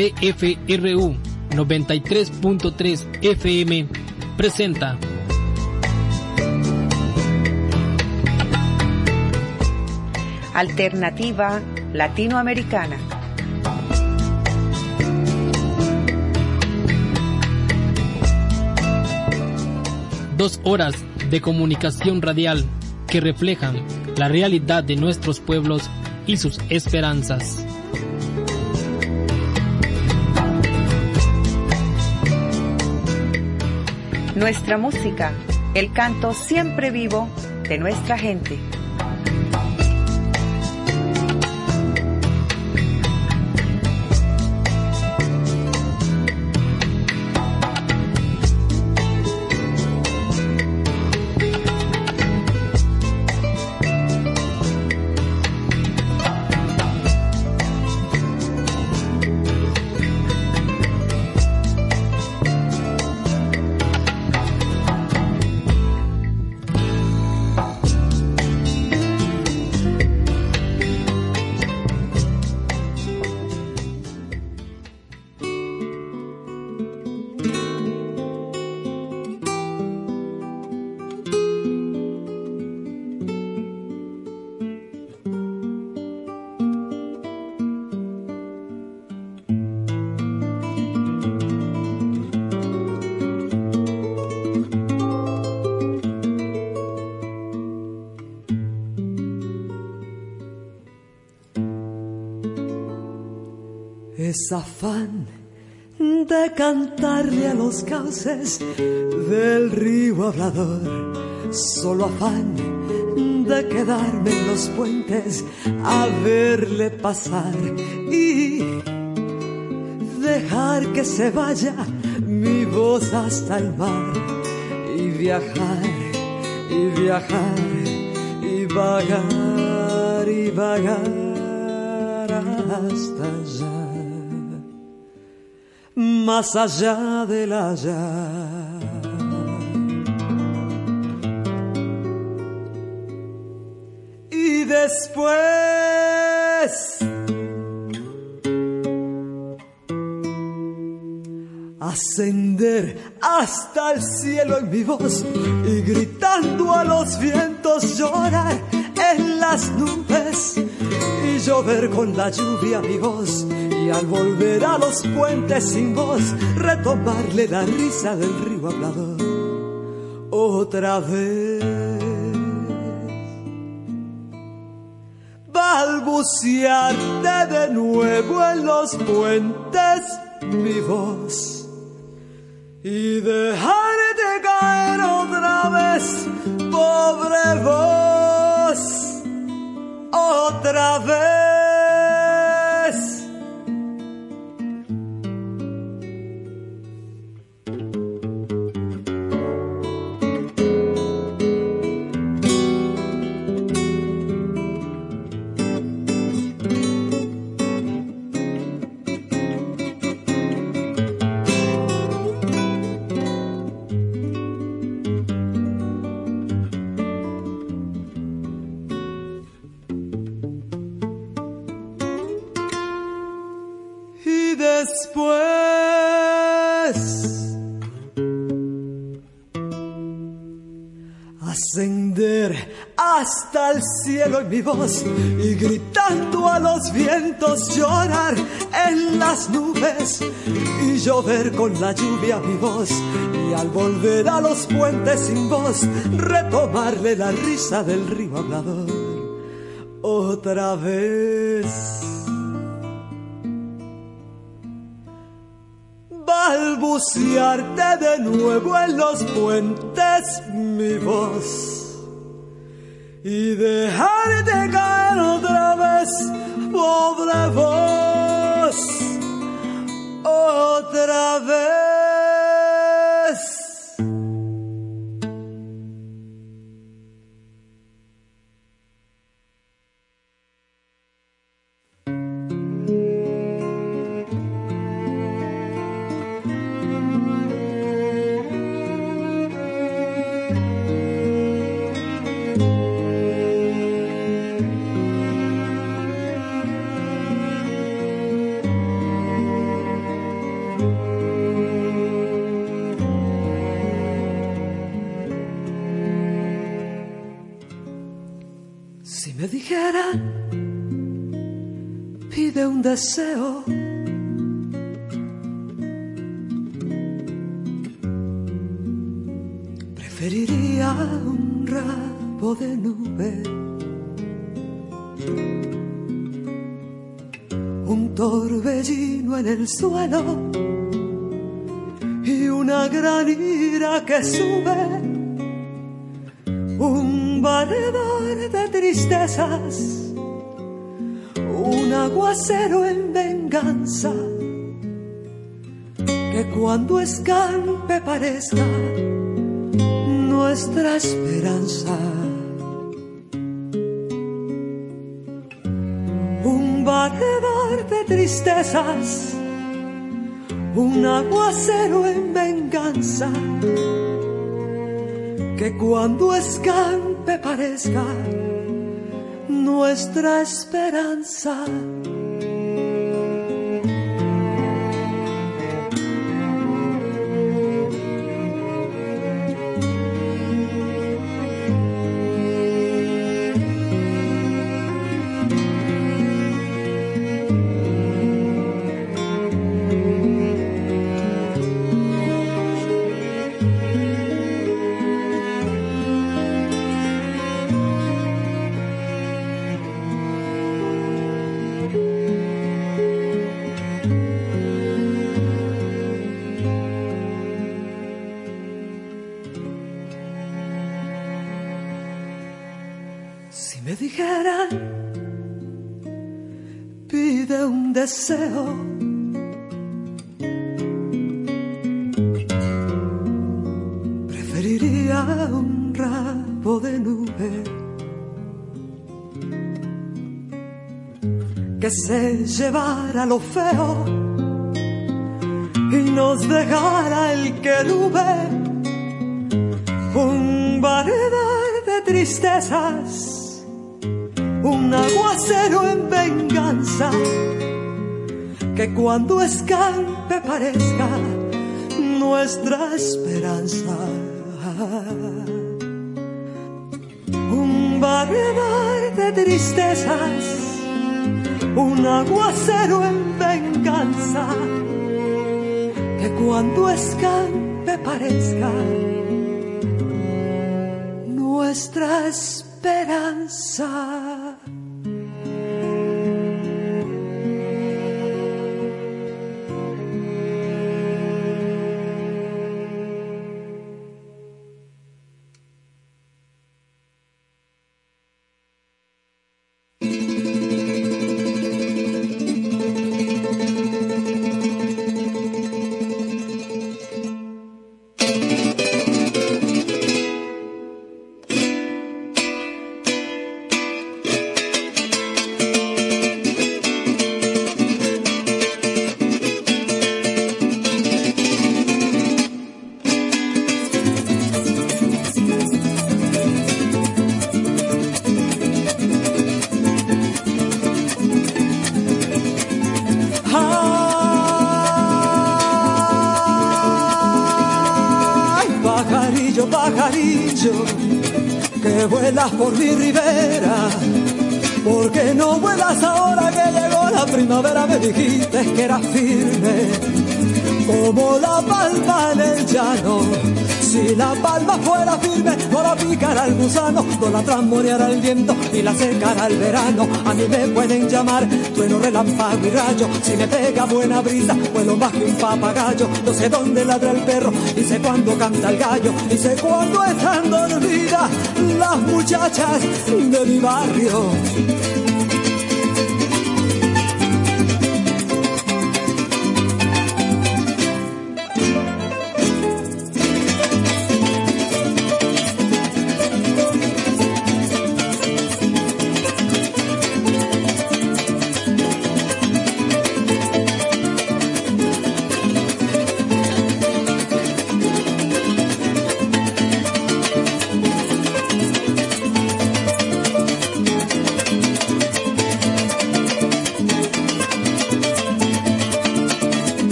CFRU 93.3 FM presenta Alternativa Latinoamericana. Dos horas de comunicación radial que reflejan la realidad de nuestros pueblos y sus esperanzas. Nuestra música, el canto siempre vivo de nuestra gente. Es afán de cantarle a los cauces del río hablador, solo afán de quedarme en los puentes a verle pasar y dejar que se vaya mi voz hasta el mar y viajar y viajar y vagar hasta allá, más allá del allá. Y después ascender hasta el cielo en mi voz y gritando a los vientos llorar en las nubes y llover con la lluvia mi voz. Y al volver a los puentes sin voz, retomarle la risa del río hablador otra vez. Balbucearte de nuevo en los puentes mi voz y dejarte caer otra vez, pobre voz, otra vez. Ascender hasta el cielo en mi voz y gritando a los vientos llorar en las nubes y llover con la lluvia mi voz y al volver a los puentes sin voz retomarle la risa del río hablador otra vez. Balbucearte de nuevo en los puentes mi voz y dejarte caer otra vez, pobre voz, otra vez. Si me dijeran, pide un deseo, preferiría un rabo de nube, un torbellino en el suelo y una gran ira que sube, un varedor de tristezas, un aguacero en venganza, que cuando escampe parezca nuestra esperanza. Un varedor de tristezas, un aguacero en venganza, que cuando escampe parezca nuestra esperanza. Si me dijeran, pide un deseo, preferiría un rabo de nube que se llevara lo feo y nos dejara el querube, un varedor de tristezas, un aguacero en venganza, que cuando escampe parezca nuestra esperanza. Un varedor de tristezas, un aguacero en venganza, que cuando escampe parezca nuestra esperanza. Pajarillo, que vuelas por mi ribera, ¿por qué no vuelas ahora que llegó la primavera? Me dijiste que eras firme como la palma en el llano. Si la palma fuera firme, no la picara el gusano, no la trasmoreara el viento y la secara el verano. A mí me pueden llamar trueno, relámpago y rayo. Si me pega buena brisa, vuelo más que un papagayo. No sé dónde ladra el perro y sé cuándo canta el gallo, y sé cuándo están dormidas las muchachas de mi barrio.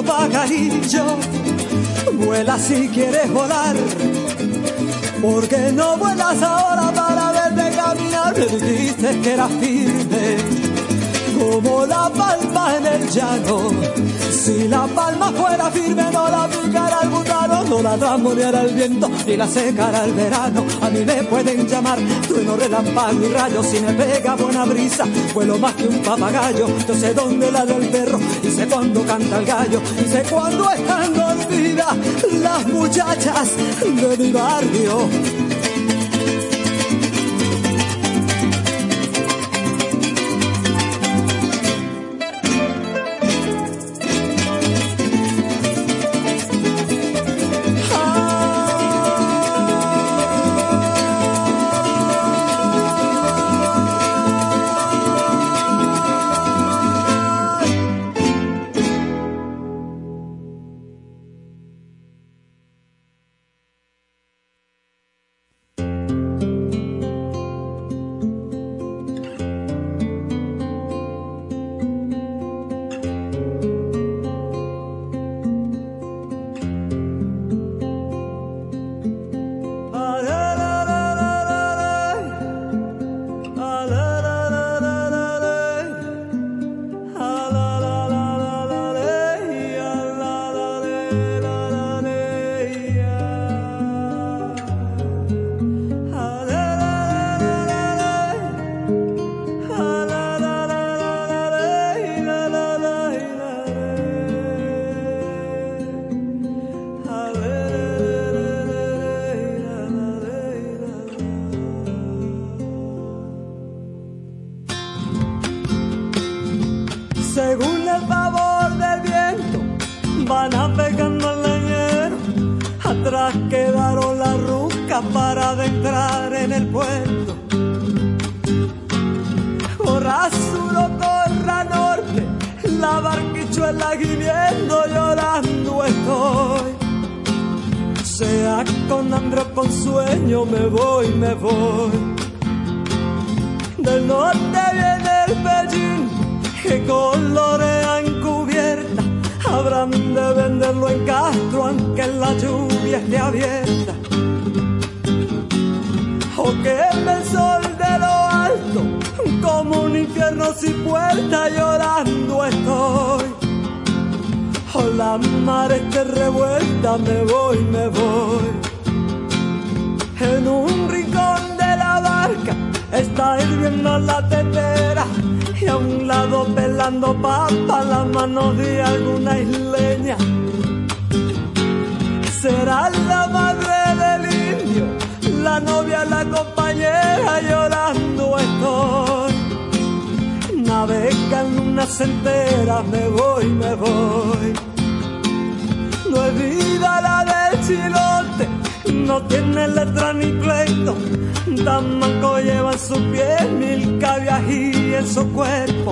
pajarillo, vuela si quieres volar. ¿Por qué no vuelas ahora para verte caminar? Me dijiste que eras firme como la palma en el llano. Si la palma fuera firme no la picara el butano, no la trasmoneara el viento ni la secara el verano. A mí me pueden llamar trueno, relámpago y rayo, si me pega buena brisa vuelo más que un papagayo. Yo sé dónde ladra el perro y sé cuándo canta el gallo y sé cuándo están dormidas las muchachas de mi barrio. Según el favor del viento van navegando al leñero, atrás quedaron las rucas para adentrar en el puerto. Corra sur o corra norte, la barquichuela gimiendo, llorando estoy. Sea con hambre o con sueño, me voy, me voy. Del norte viene el pellín que colorean cubierta, habrán de venderlo en Castro aunque la lluvia esté abierta. O queme el sol de lo alto como un infierno sin puerta, llorando estoy. O la mar esté revuelta, me voy, me voy. En un rincón de la barca está hirviendo la tetera y a un lado pelando papa la mano de alguna isleña. Será la madre del indio, la novia, la compañera, llorando estoy. Navegan unas enteras, me voy, me voy. No es vida la del chilote, no tiene letra ni pleito. Tan manco lleva en su piel, mil caviají en su cuerpo.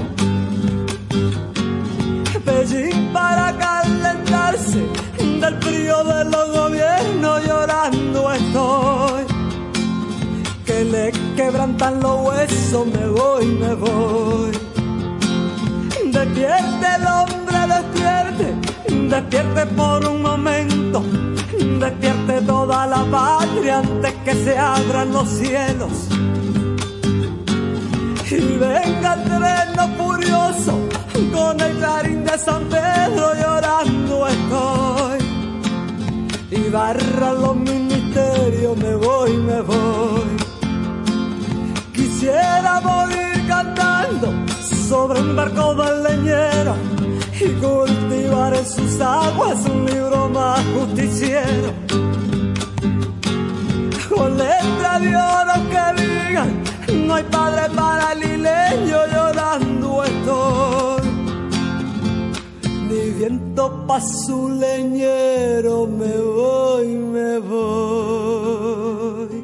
Pellín para calentarse del frío de los gobiernos, llorando estoy. Que le quebrantan los huesos, me voy, me voy. Despierte el hombre, despierte, despierte por un momento. Despierte toda la patria antes que se abran los cielos. Y venga el treno furioso con el clarín de San Pedro, llorando estoy. Y barra los ministerios, me voy, me voy. Quisiera morir cantando sobre un barco del leñero y cultivar en sus aguas un libro más justiciero. Con letra de oro que digan, no hay padre para el isleño, llorando estoy. Ni viento pa' su leñero, me voy, me voy.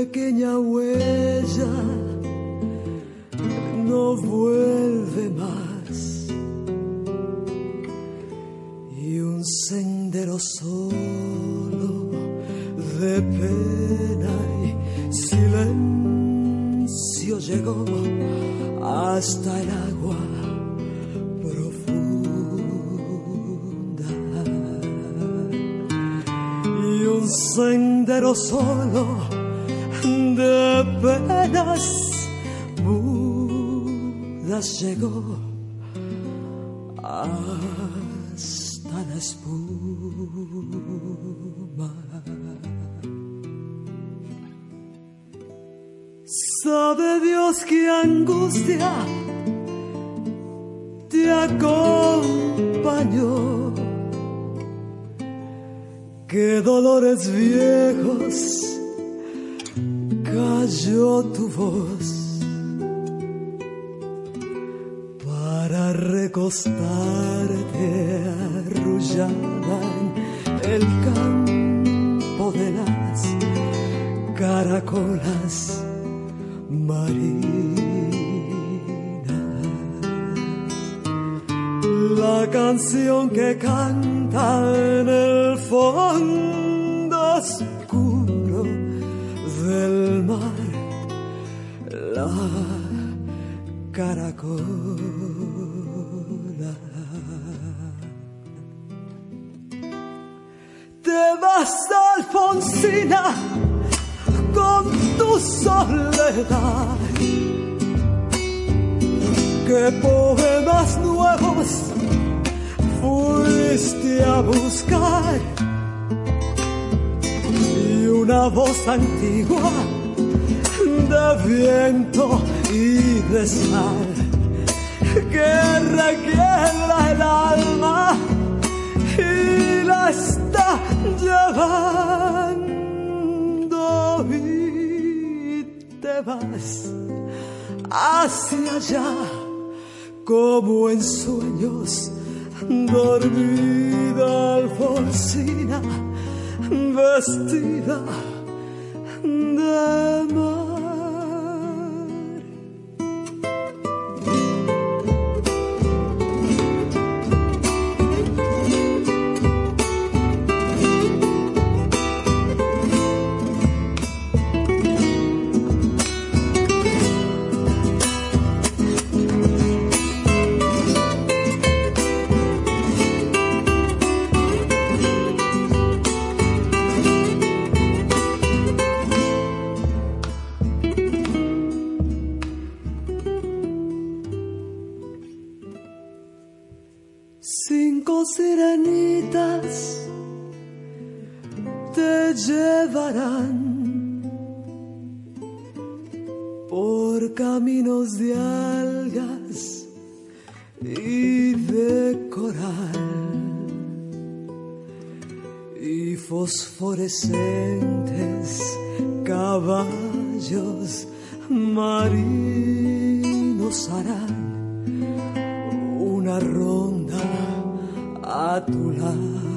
pequeña huella no vuelve más, y un sendero solo de pena y silencio llegó hasta el agua profunda, y un sendero solo de penas mudas llegó hasta la espuma. Sabe Dios qué angustia te acompañó, qué dolores viejos cayó tu voz para recostarte arrullada en el campo de las caracolas marinas. La canción que canta en el fondo oscuro del mar, la caracola. Te vas, Alfonsina, con tu soledad. ¿Qué poemas nuevos fuiste a buscar? Y una voz antigua de viento y de sal que requiebra el alma y la está llevando, y te vas hacia allá como en sueños, dormida Alfonsina, vestida de mar. Cinco sirenitas te llevarán por caminos de algas y de coral y fosforescentes caballos marinos harán una ronda a tu lado,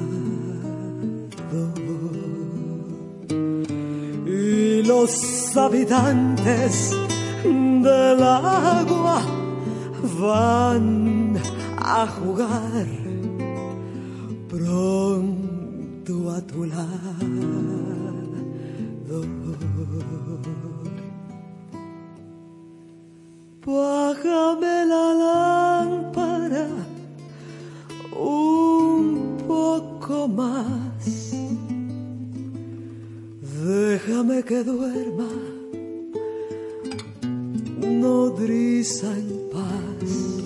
y los habitantes del agua van a jugar pronto a tu lado. Bájame la lámpara un poco más, déjame que duerma nodriza en paz.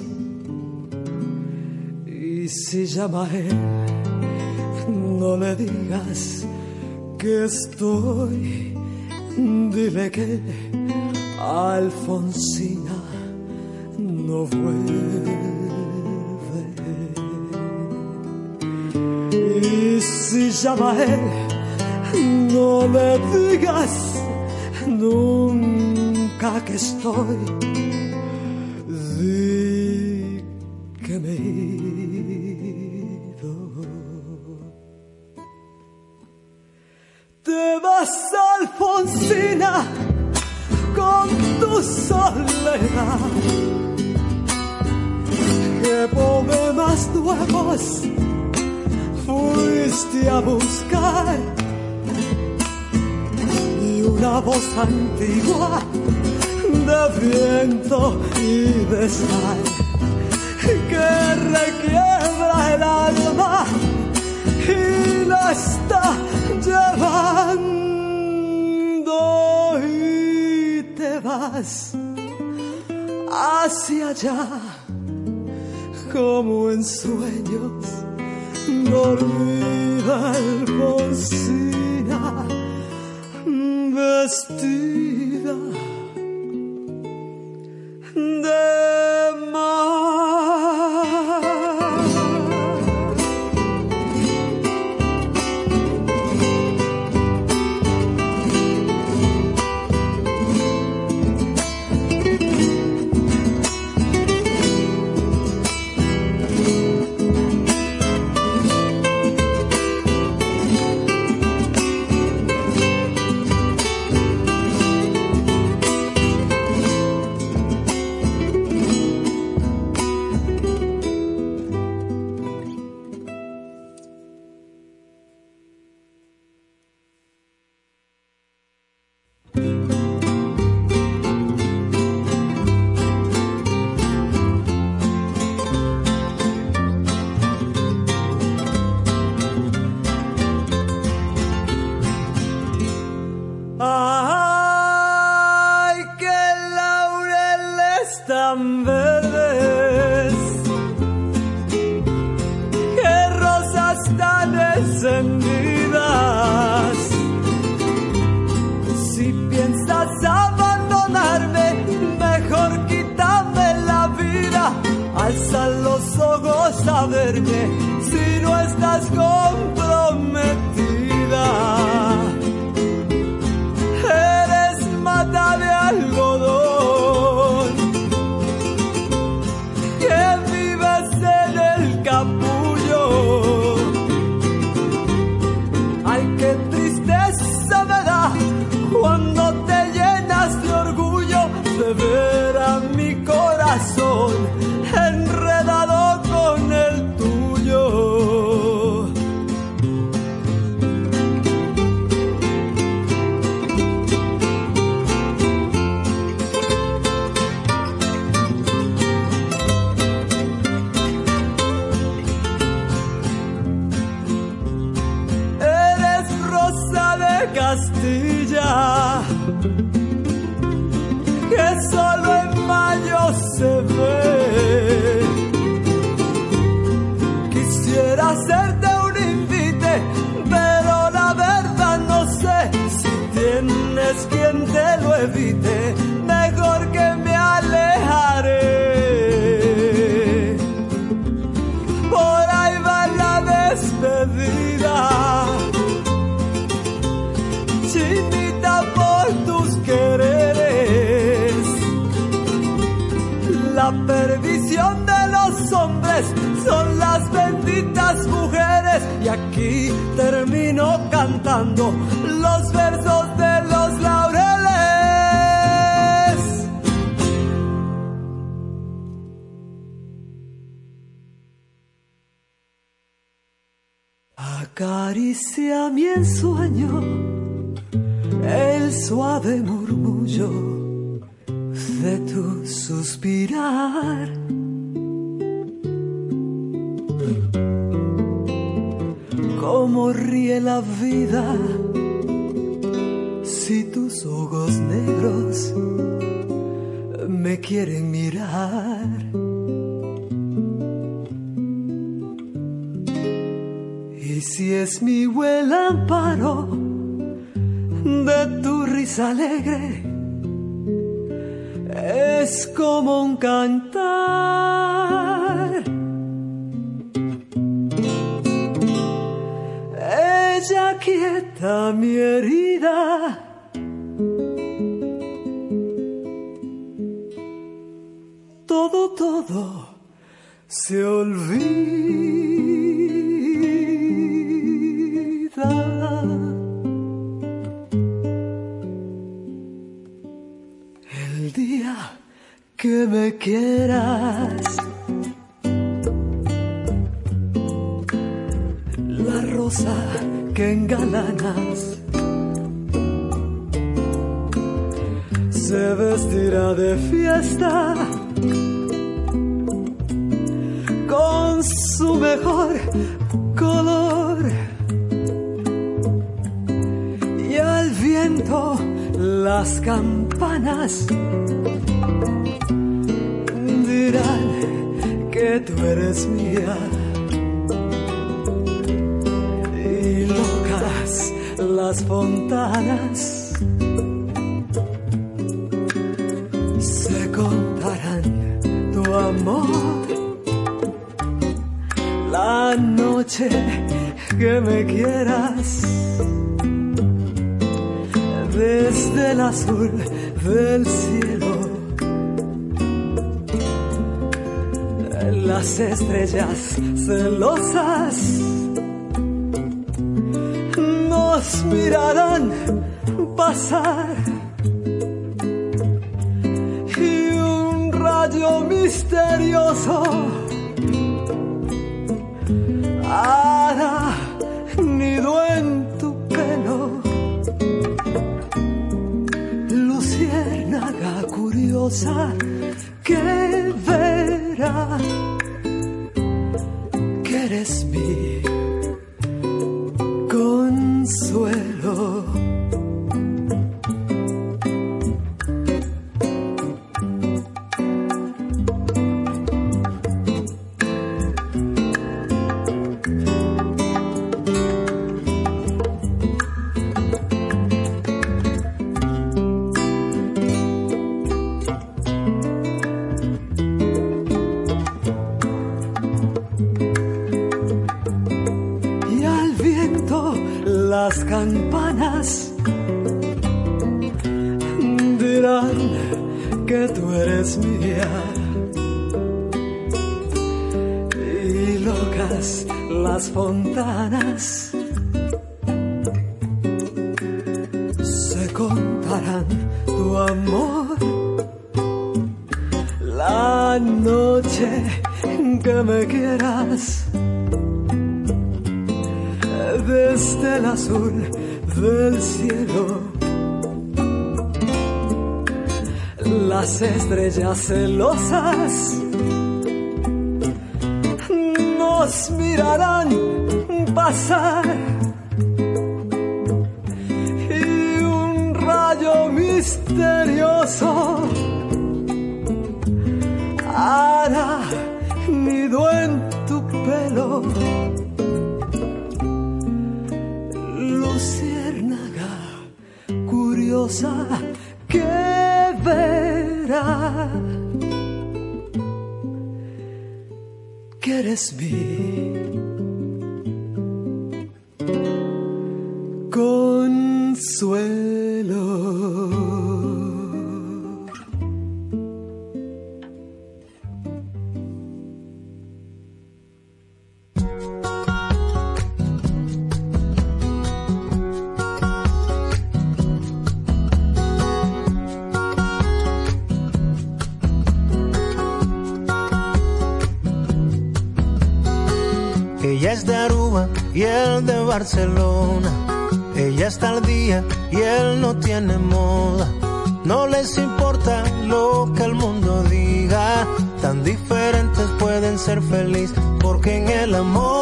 Y si llama a él, no le digas que estoy, dile que Alfonsina no vuelve. Y si llama a él, no le digas nunca que estoy, di que me he ido. Te vas, Alfonsina, poeta. ¿Qué poemas nuevos fuiste a buscar? Y una voz antigua de viento y de sal que requiebra el alma y la está llevando, y te vas hacia allá como en sueños, dormida Alfonsina, vestida de mar. Alza los ojos a verme si no estás comprometida. Eres mata de algodón que vives en el capullo. Ay, qué tristeza me da cuando te llenas de orgullo de ver a mi corazón enredado con el tuyo. Eres rosa de Castilla que solo en mayo se ve. Quisiera hacerte un invite, pero la verdad no sé si tienes quien te lo evite. Mejor que me alejaré. Por ahí va la despedida, chinita, por tus quereres. La perdición de los hombres son las benditas mujeres, y aquí termino cantando los versos de los laureles. Acaricia mi ensueño el suave murmullo de tu suspirar. Cómo ríe la vida si tus ojos negros me quieren mirar. Y si es mi buen amparo de tu risa alegre, es como un cantar. Ella quieta mi herida, todo se olvida. El día rosa que engalanas se vestirá de fiesta con su mejor color, y al viento las campanas dirán que tú eres mía, y locas las fontanas se contarán tu amor. La noche que me quieras, desde el azul del cielo, las estrellas celosas nos mirarán pasar, y un rayo misterioso hará nido en tu pelo. Luciérnaga curiosa que verá que eres mi consuelo. Las campanas dirán que tú eres mía, y locas las fontanas se contarán tu amor. La noche que me quieras, desde el azul del cielo, las estrellas celosas nos mirarán pasar, y un rayo misterioso hará nido en tu pelo. Luciérnaga curiosa que verá que eres mi consuelo. Ella es de Aruba y él de Barcelona. Ella está al día y él no tiene moda. No les importa lo que el mundo diga. Tan diferentes pueden ser felices, porque en el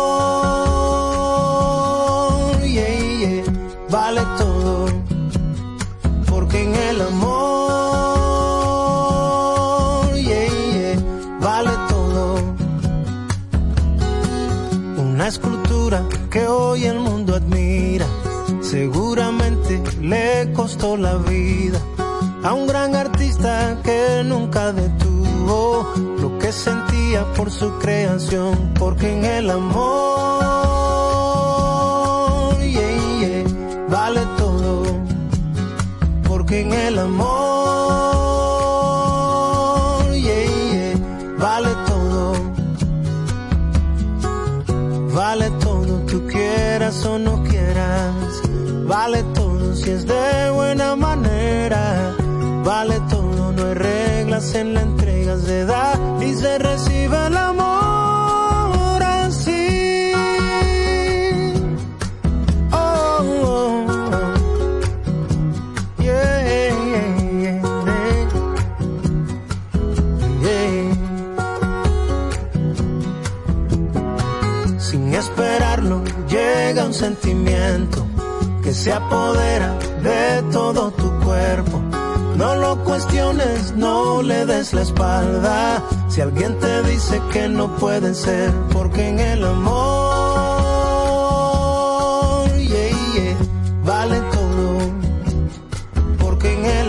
amor, yeah, yeah, vale todo. Porque en el amor, yeah, yeah, vale todo. Una escultura que hoy el mundo admira, seguramente le costó la vida a un gran artista que nunca detuvo lo que sentía por su creación. Porque en el amor, yeah, yeah, vale todo. Porque en el amor, yeah, yeah, vale todo. Vale todo, tú quieras o no quieras. Vale todo si es de buena manera. Vale todo, no hay reglas en la entrega se da y se recibe el amor así. Sin esperarlo llega un sentimiento que se apodera de todo tu cuerpo. No lo cuestiones, no le des la espalda. Si alguien te dice que no puede ser, porque en el amor, vale todo. Porque en el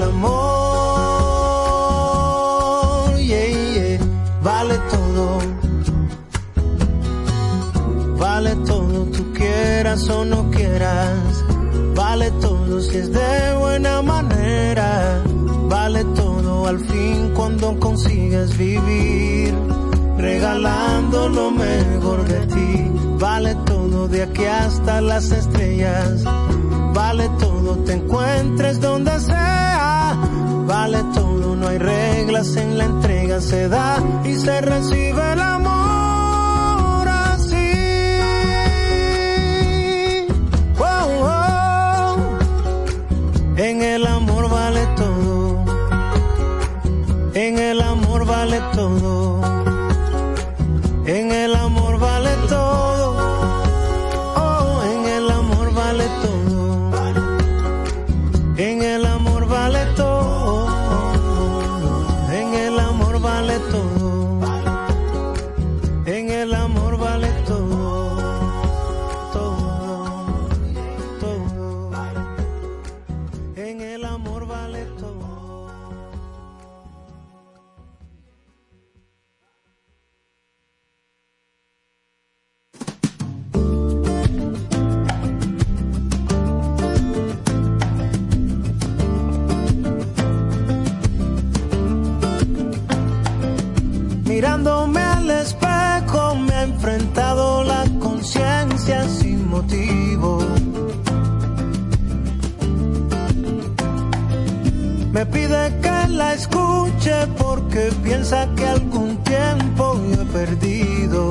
amor, vale todo. Vale todo, tú quieras o no quieras. Vale todo si es de buena manera. Vale todo al fin cuando consigues vivir regalando lo mejor de ti. Vale todo de aquí hasta las estrellas. Vale todo, te encuentres donde sea. Vale todo, no hay reglas en la entrega. Se da y se recibe el amor así. Oh, oh. En el amor vale todo. En el amor vale todo. En el amor vale todo. Oh, en el amor vale todo. En el amor vale todo. En el amor vale todo. En el amor vale todo. Todo. Todo. En el amor vale todo. Mirándome al espejo me ha enfrentado la conciencia sin motivo. Me pide que la escuche porque piensa que algún tiempo yo he perdido.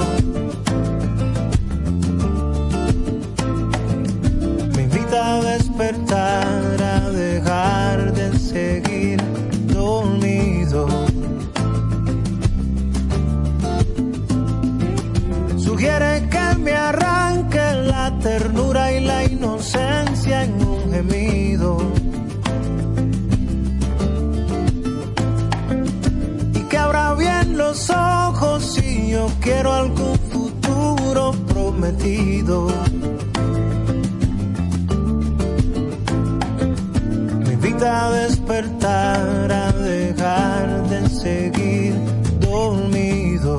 Me invita a despertar, a dejar de seguir dormido. Sugiere que me arranque la ternura y la inocencia en un gemido. Y que abra bien los ojos si yo quiero algún futuro prometido. Me invita a despertar, a dejar de seguir dormido.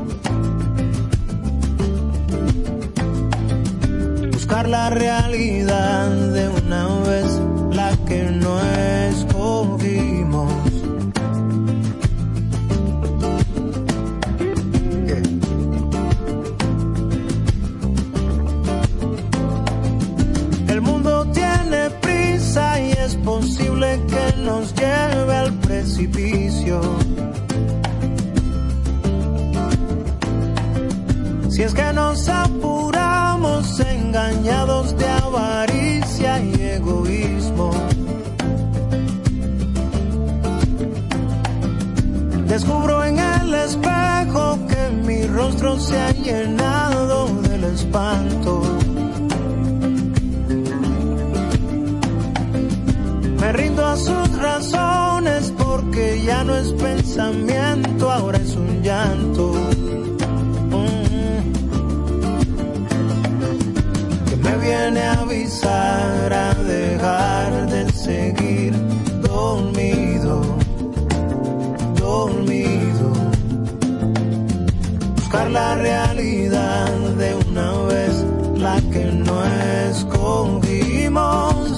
Buscar la realidad de una vez, la que no escogimos. El mundo tiene prisa y es posible que nos lleve al precipicio. Si es que nos apuramos engañados de avaricia y egoísmo. Descubro en el espejo que mi rostro se ha llenado del espanto. Me rindo a sus razones porque ya no es pensamiento, ahora es un llanto. Me viene a avisar, a dejar de seguir dormido, dormido. Buscar la realidad de una vez, la que no escogimos.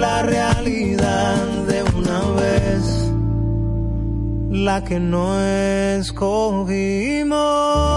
la realidad de una vez, la que no escogimos.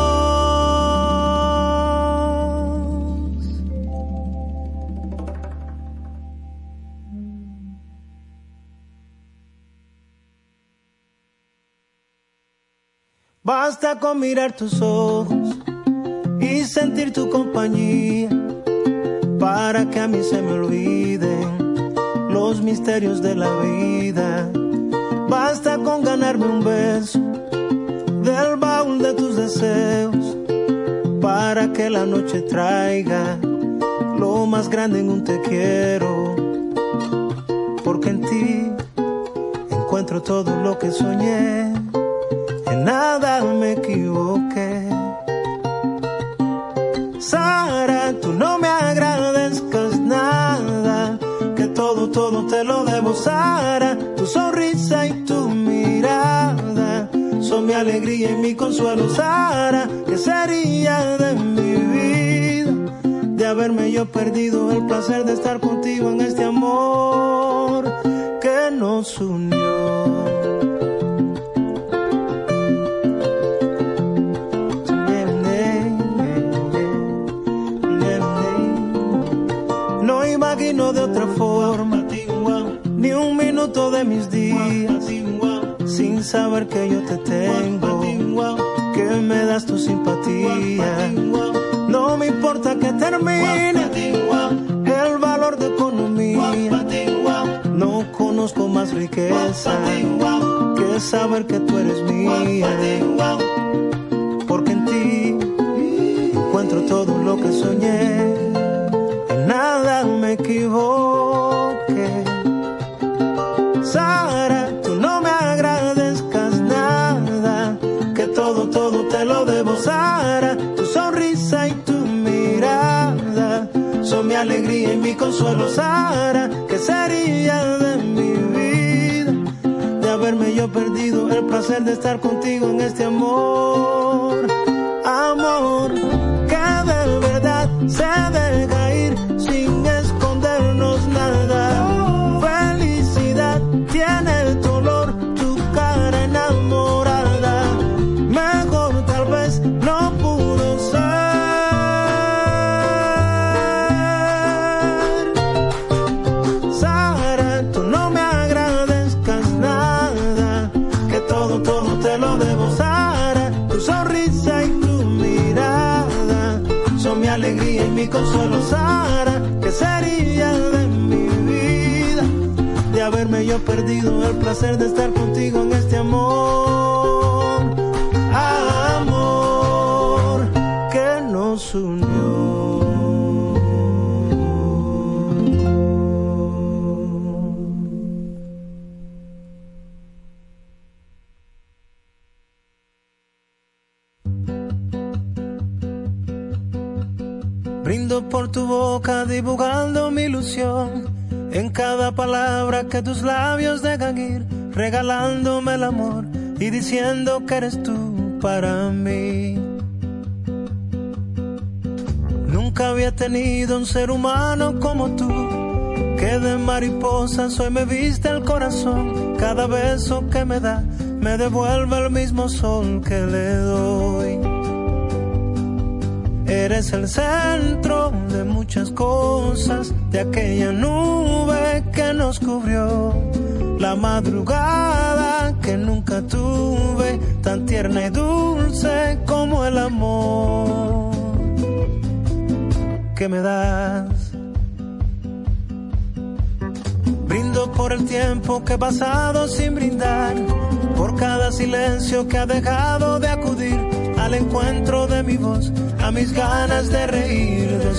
Basta con mirar tus ojos y sentir tu compañía para que a mí se me olviden los misterios de la vida. Basta con ganarme un beso del baúl de tus deseos para que la noche traiga lo más grande en un te quiero, porque en ti encuentro todo lo que soñé, en nada me equivoqué. Sara, tú no me agradezcas nada, que todo te lo debo. Sara, tu sonrisa y tu mirada son mi alegría y mi consuelo. Sara, ¿qué sería de mi vida de haberme yo perdido el placer de estar contigo en este amor que nos unió? No imagino de otra forma ni un minuto de mis días sin saber que yo te tengo, que me das tu simpatía. No me importa que termine el valor de economía. No conozco más riqueza que saber que tú eres mía, porque en ti encuentro todo lo que soñé, en nada me equivoqué. Sara, tú no me agradezcas nada, que todo te lo debo. Sara, tu sonrisa y tu mirada son mi alegría y mi consuelo. Sara, ¿qué sería de mi vida de haberme yo perdido el placer de estar contigo en este amor? Amor que de verdad se deja ir sin escondernos nada. Felicidad tiene tu olor, tu cara enamorada. Mejor tal vez no pudo ser. Sara, tú no me agradezcas nada, que todo te lo debo. Sara, tu sonrisa y tu mirada son mi alegría y mi consuelo. Sara, ¿qué sería de mi vida de haberme yo perdido el placer de estar contigo en este amor? Amor que nos unió. Brindo por tu boca dibujando mi ilusión en cada palabra que tus labios dejan ir, regalándome el amor y diciendo que eres tú para mí. Nunca había tenido un ser humano como tú, que de mariposas hoy me viste el corazón. Cada beso que me da me devuelve el mismo sol que le doy. Eres el centro de muchas cosas, de aquella nube que nos cubrió, la madrugada que nunca tuve, tan tierna y dulce como el amor que me das. Brindo por el tiempo que he pasado sin brindar, por cada silencio que ha dejado de acudir al encuentro de mi voz, a mis ganas de reír, de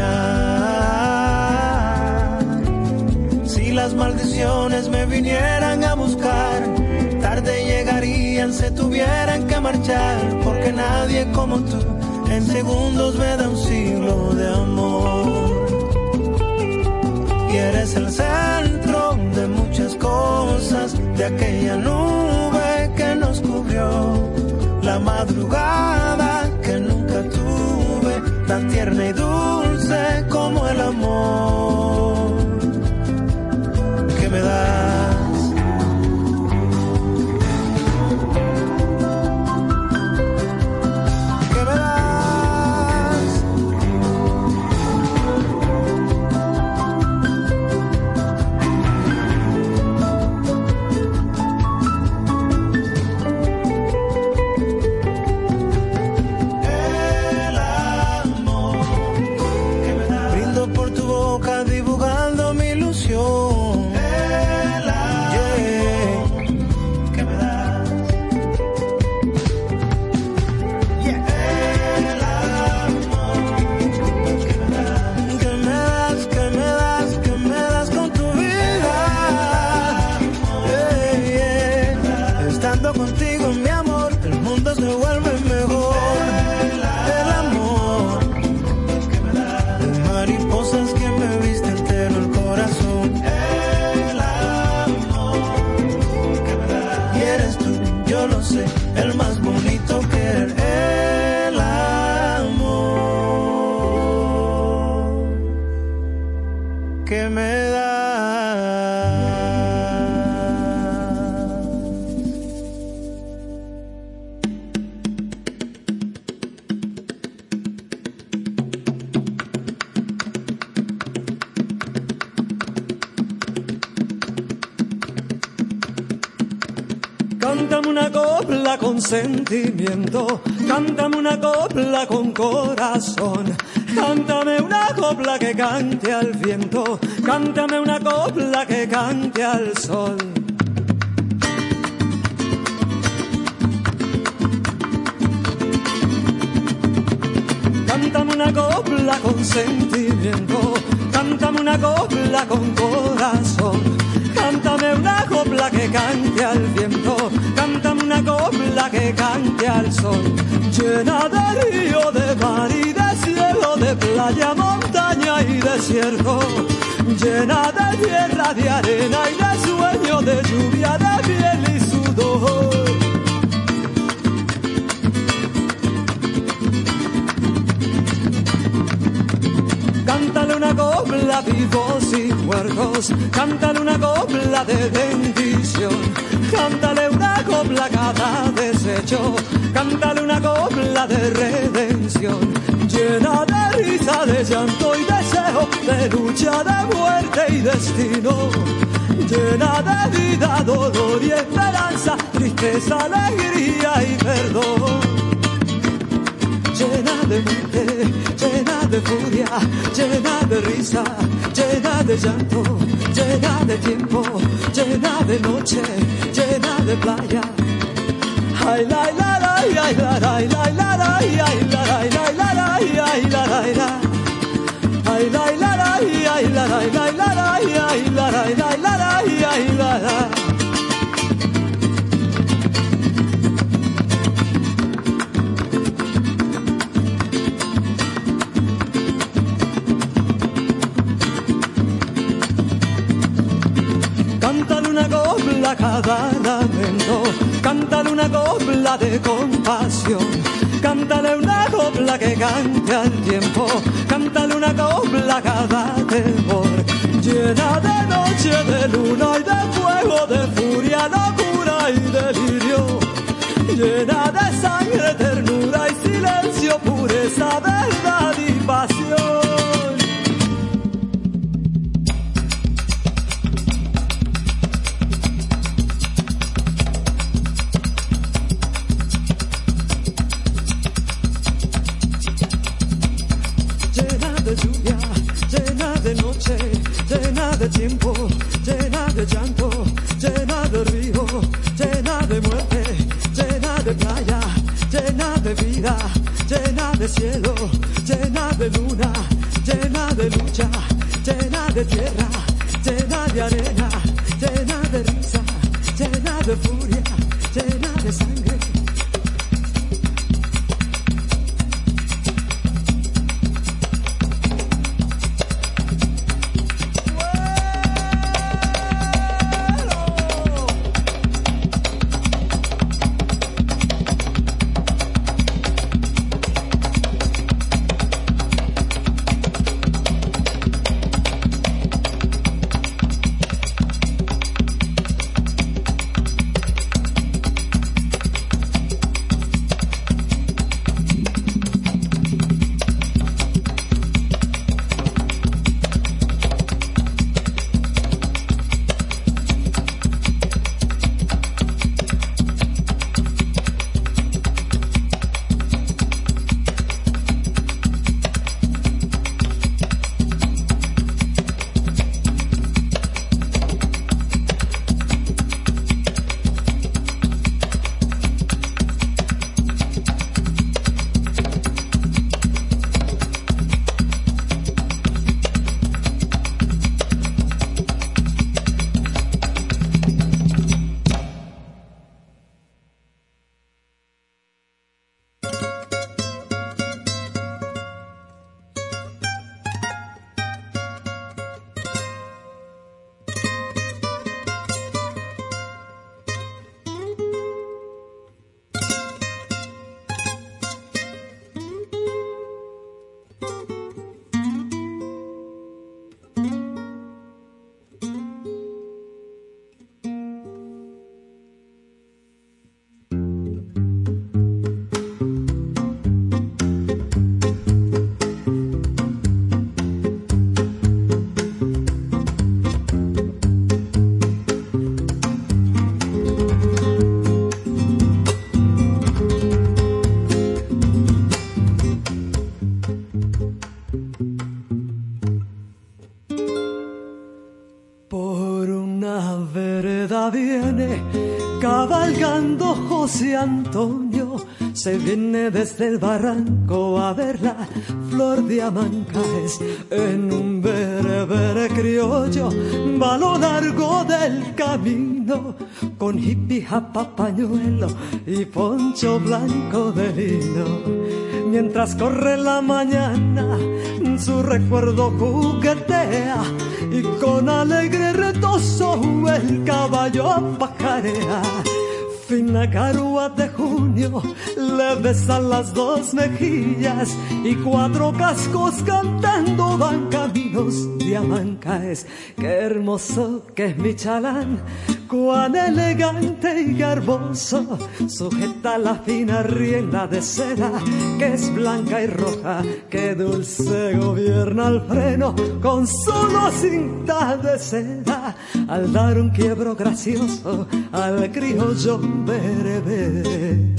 soñar. Si las maldiciones me vinieran a buscar, tarde llegarían, se tuvieran que marchar, porque nadie como tú en segundos me da un siglo de amor. Y eres el centro de muchas cosas, de aquella nube que nos cubrió, la madrugada que nunca tuve, tan tierna y dulce como el amor que me das. Cántame una copla con sentimiento, cántame una copla con corazón, cántame una copla que cante al viento, cántame una copla que cante al sol. Cántame una copla con sentimiento, cántame una copla con corazón, cántame una copla que cante al viento, cántame una copla que cante al sol. Llena de río, de mar y de cielo, de playa, montaña y desierto. Llena de tierra, de arena y de sueño, de lluvia, de piel y sudor. Cántale una copla vivos y muertos, cántale una copla de bendición, cántale una copla cada desecho, cántale una copla de redención, llena de risa, de llanto y deseo, de lucha, de muerte y destino, llena de vida, dolor y esperanza, tristeza, alegría y perdón. Llena de muerte, llena de furia, llena de risa, llena de llanto, llena de tiempo, llena de noche, llena de playa. Ay la la la, ay la la la la la, ay la la la la la, ay la la la. Ay la la la, ay la la la la la, ay la la la la la, ay la la. Cántale una copla a cada lamento, cántale una copla de compasión, cántale una copla que cante al tiempo, cántale una copla a cada temor, llena de noche, de luna y de fuego, de furia, locura y delirio, llena de sangre, ternura y silencio, pureza, verdad y pasión. Llena de tiempo, llena de llanto, llena de río, llena de muerte, llena de playa, llena de vida, llena de cielo, llena de luna, llena de lucha, llena de tierra, llena de arena, llena de risa, llena de furia, llena de sangre. ya viene cabalgando José Antonio, se viene desde el barranco a ver la flor de Amancaes. En un berebere criollo va a lo largo del camino, con hippie, japa, pañuelo y poncho blanco de lino. Mientras corre la mañana, su recuerdo juguetea y con alegre retozo el caballo pajarea. Fina garúa de junio le besan las dos mejillas y cuatro cascos cantando van caminos de Amancaes. Qué hermoso que es mi chalán, cuán elegante y garboso, sujeta la fina rienda de seda que es blanca y roja, qué dulce gobierna el freno con solo cinta de seda, al dar un quiebro gracioso al criollo berebere.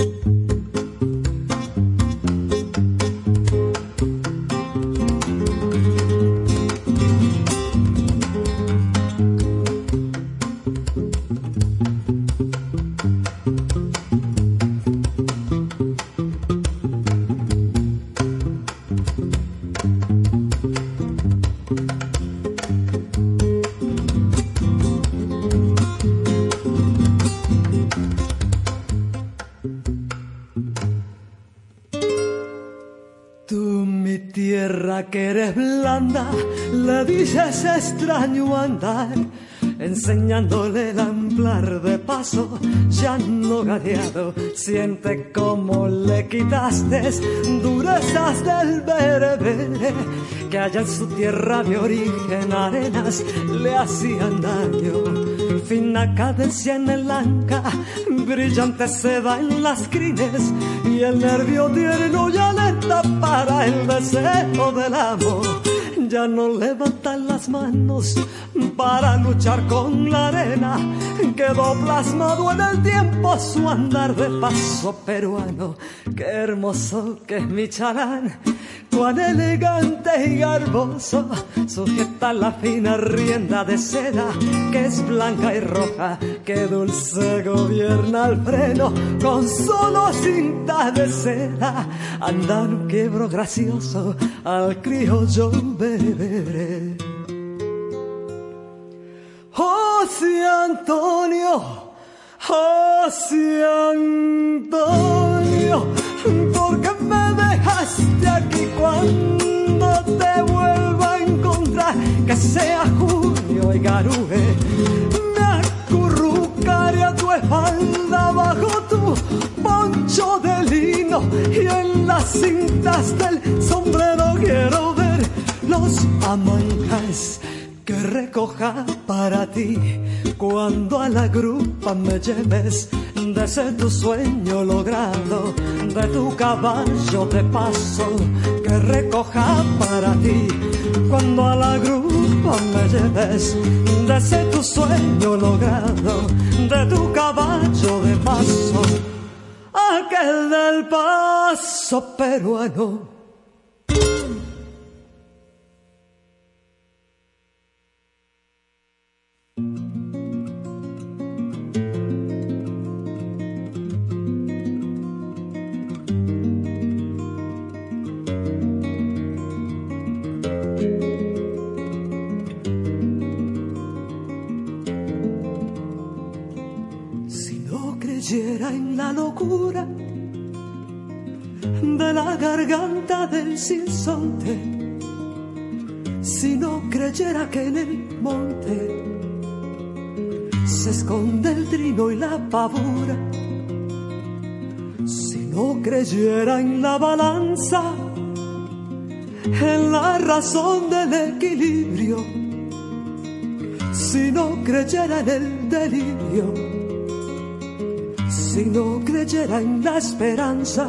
Que eres blanda, le dices extraño andar, enseñándole el amplar de paso, ya no gadeado. Siente como le quitaste durezas del berebere, que allá en su tierra de origen arenas le hacían daño. Fina cadencia en el anca, brillante seda en las crines, y el nervio tierno ya lenta para el deseo del amo. Ya no levantan las manos para luchar con la arena, quedó plasmado en el tiempo su andar de paso peruano. Qué hermoso que es mi chalán, cuán elegante y garboso, sujeta la fina rienda de seda que es blanca y roja, qué dulce gobierna el freno con solo cinta de seda, anda un quiebro gracioso al criollo beberé. José Antonio, José Antonio, ¿por qué me dejaste aquí cuando te vuelva a encontrar? Que sea junio y garúe, me acurrucaré a tu espalda bajo tu poncho de lino, y en las cintas del sombrero quiero ver los Amancaes que recoja para ti cuando a la grupa me lleves de ese tu sueño logrado, de tu caballo de paso, que recoja para ti cuando a la grupa me lleves de ese tu sueño logrado, de tu caballo de paso, aquel del paso peruano. En la locura de la garganta del sinsonte, si no creyera que en el monte se esconde el trino y la pavura, si no creyera en la balanza, en la razón del equilibrio, si no creyera en el delirio, si no creyera en la esperanza,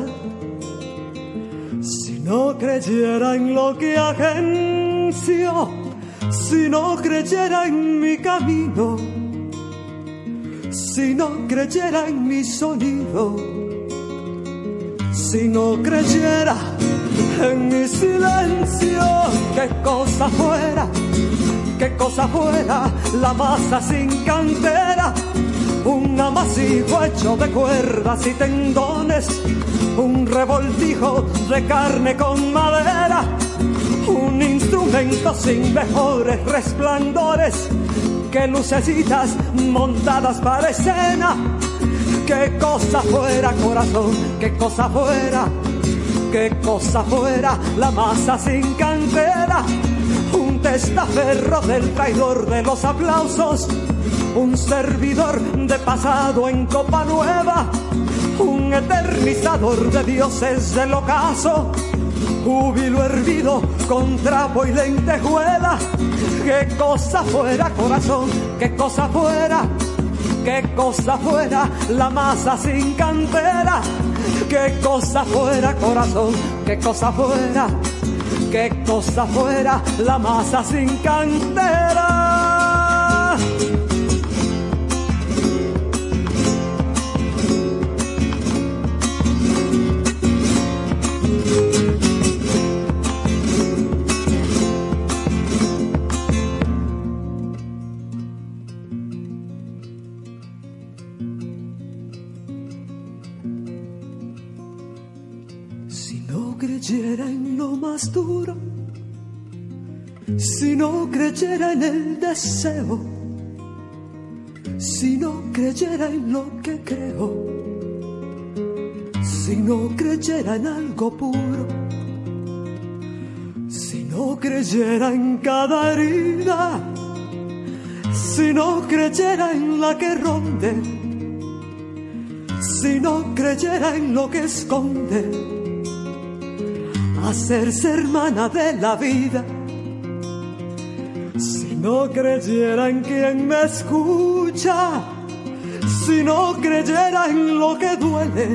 si no creyera en lo que agencio, si no creyera en mi camino, si no creyera en mi sonido, si no creyera en mi silencio, qué cosa fuera la masa sin cantera un amasijo hecho de cuerdas y tendones, un revoltijo de carne con madera, un instrumento sin mejores resplandores que lucecitas montadas para escena. Qué cosa fuera, corazón, qué cosa fuera, qué cosa fuera la masa sin cantera, un testaferro del traidor de los aplausos, un servidor de pasado en copa nueva, un eternizador de dioses del ocaso, júbilo hervido con trapo y lentejuela. Qué cosa fuera, corazón, qué cosa fuera, qué cosa fuera la masa sin cantera. Qué cosa fuera, corazón, qué cosa fuera, qué cosa fuera la masa sin cantera. Creyera en lo más duro, si no creyera en el deseo, si no creyera en lo que creo, si no creyera en algo puro, si no creyera en cada herida, si no creyera en la que ronde, si no creyera en lo que esconde, hacerse hermana de la vida, si no creyera en quien me escucha, si no creyera en lo que duele,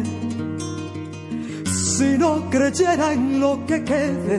si no creyera en lo que quede,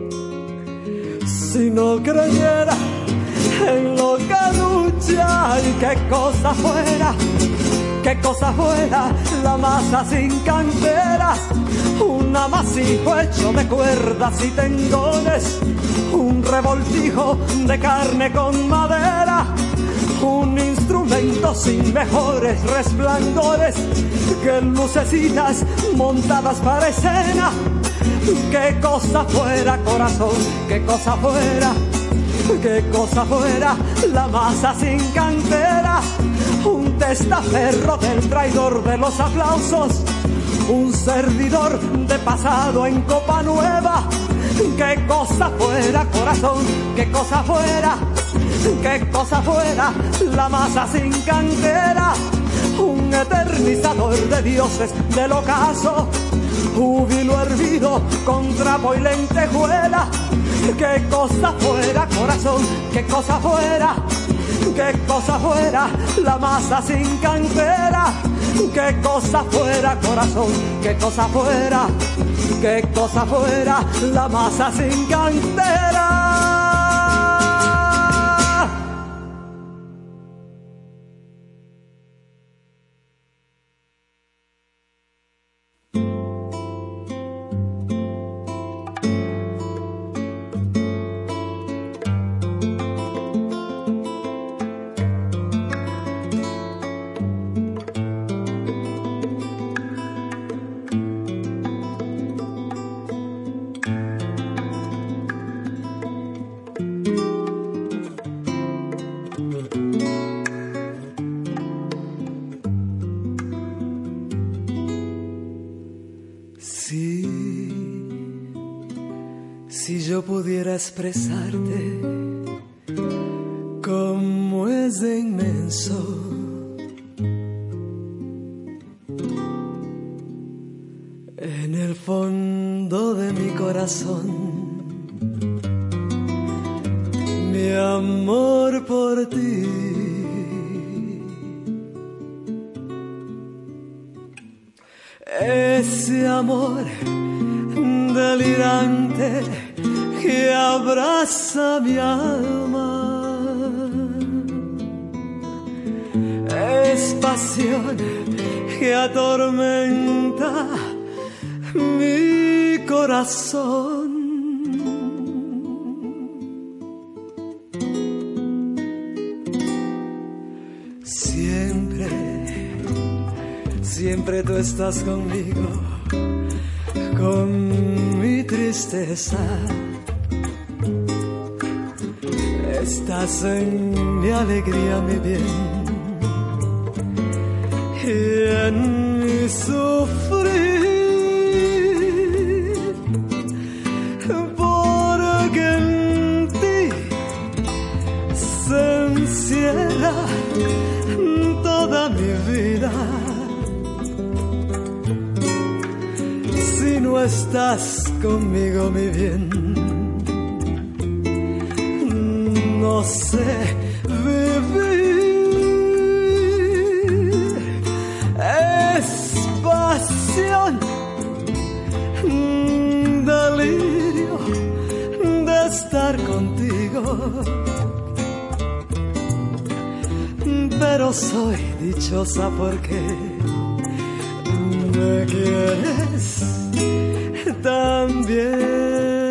si no creyera en lo que lucha. Y qué cosa fuera, qué cosa fuera la masa sin canteras, un amasijo hecho de cuerdas y tendones, un revoltijo de carne con madera, un instrumento sin mejores resplandores que lucecitas montadas para escena. Qué cosa fuera, corazón, qué cosa fuera, qué cosa fuera la masa sin cantera, un testaferro del traidor de los aplausos, un servidor de pasado en copa nueva. Qué cosa fuera, corazón, qué cosa fuera, qué cosa fuera la masa sin cantera, un eternizador de dioses del ocaso, júbilo hervido con trapo y lentejuela. Qué cosa fuera, corazón, qué cosa fuera, qué cosa fuera la masa sin cantera. Qué cosa fuera, corazón, qué cosa fuera, qué cosa fuera la masa sin cantera. Si yo pudiera expresarte cómo es de inmenso en el fondo de mi corazón, mi amor por ti, ese amor delirante que abraza mi alma, es pasión que atormenta mi corazón. Siempre siempre tú estás conmigo, con mi tristeza. Estás en mi alegría, mi bien, y en mi sufrir, porque en ti se encierra toda mi vida. Si no estás conmigo, mi bien, no sé vivir. Es pasión, delirio de estar contigo, pero soy dichosa porque me quieres también.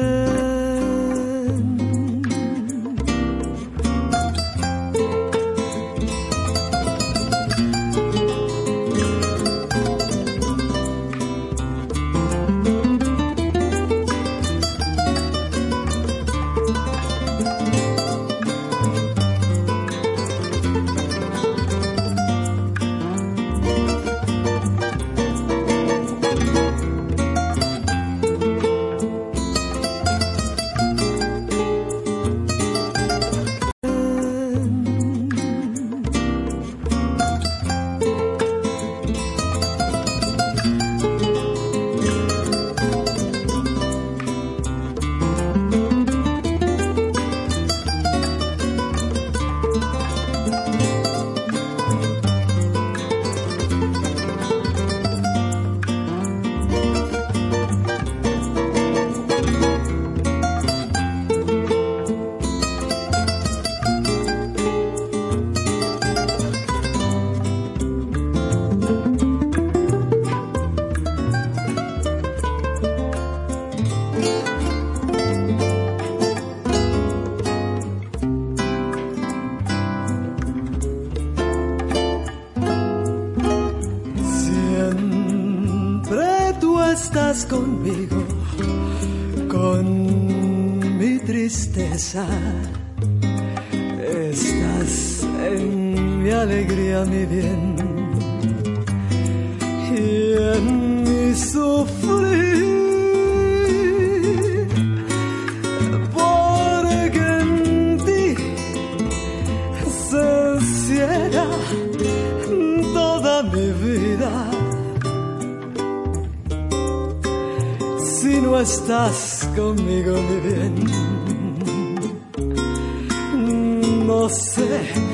Estás conmigo, con mi tristeza. Estás en mi alegría, mi bien, y en mi sufrir, porque en ti se encierra toda mi vida. Si no estás conmigo, mi bien, no sé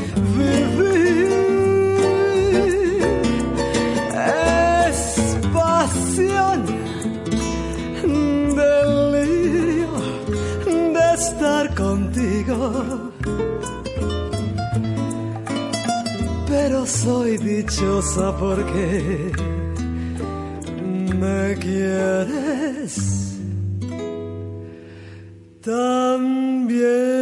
vivir. Es pasión, delirio de estar contigo, pero soy dichosa porque me quieres también.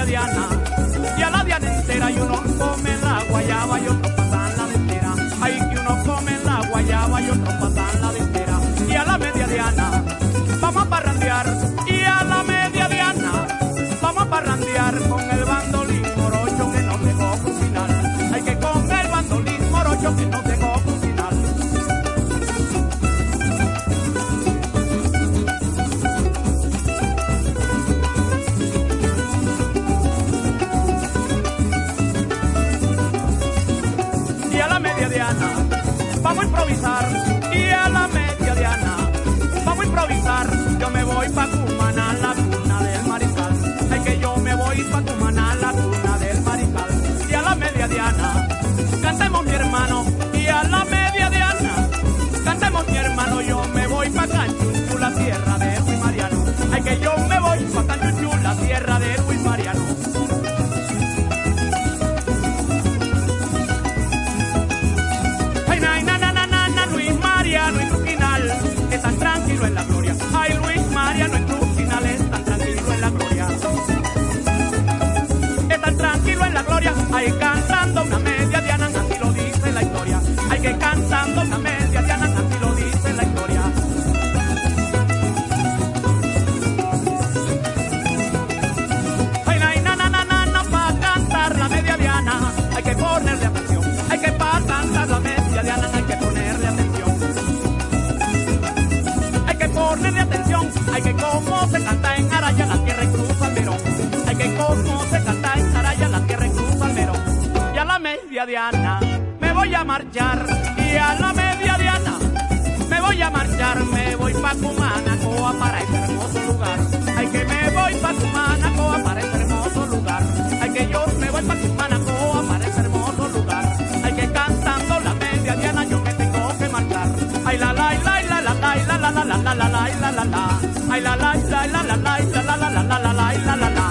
Diana, y a la Diana entera, y uno come la guayaba y otro pasan la dentera. Ay, que uno come la guayaba y otro pasan la dentera. Y a la media Diana vamos a parrandear, y a la media Diana vamos a parrandear con el bandolín morocho que nos dejó cocinar. Hay que con el bandolín morocho que nos dejó cocinar. Y a la media Diana vamos a improvisar, y a la media Diana vamos a improvisar. Yo me voy pa' Cumaná, la cuna del mariscal. Ay, que yo me voy pa' Cumaná, la cuna del mariscal. Y a la media Diana cantemos mi hermano, y a la media Diana cantemos mi hermano. Yo me voy pa' Canchunchu, la tierra de Luis Mariano. Ay, que yo me voy pa' Canchunchu, la tierra de Luis Mariano. Ay, na, na, na, na, na, Luis Mariano y Truquinal, que tan tranquilo en la gloria. Ay, Luis Mariano y Truquinal, es tan tranquilo en la gloria. Es tan tranquilo en la gloria. Ay, cantando una media Diana, así lo dice la historia. Ay, que cantando una media Diana, así lo dice la historia. Ay, na, na, na, na, na, pa' cantar la media Diana hay que ponerle atención. Hay que pa' cantar la media Diana hay que ponerle atención. Hay que ponerle atención. Hay que como se canta en Araya, la tierra en Cruz Almerón. Hay que como se canta en Araya, la tierra en Cruz Almerón. Y a la media Diana me voy a marchar, y a la media Diana me voy a marchar. Me voy pa' Cumanacoa para ese hermoso lugar. Ay, que me voy pa' Cumanacoa para ese hermoso lugar. Ay, que yo me voy pa' Cumanacoa para ese hermoso lugar. Ay, que cantando la media Diana yo me tengo que marchar. Ay, la la la la la la la la la la la la la la la. Ay, la la la la la la la la la la la la la la la.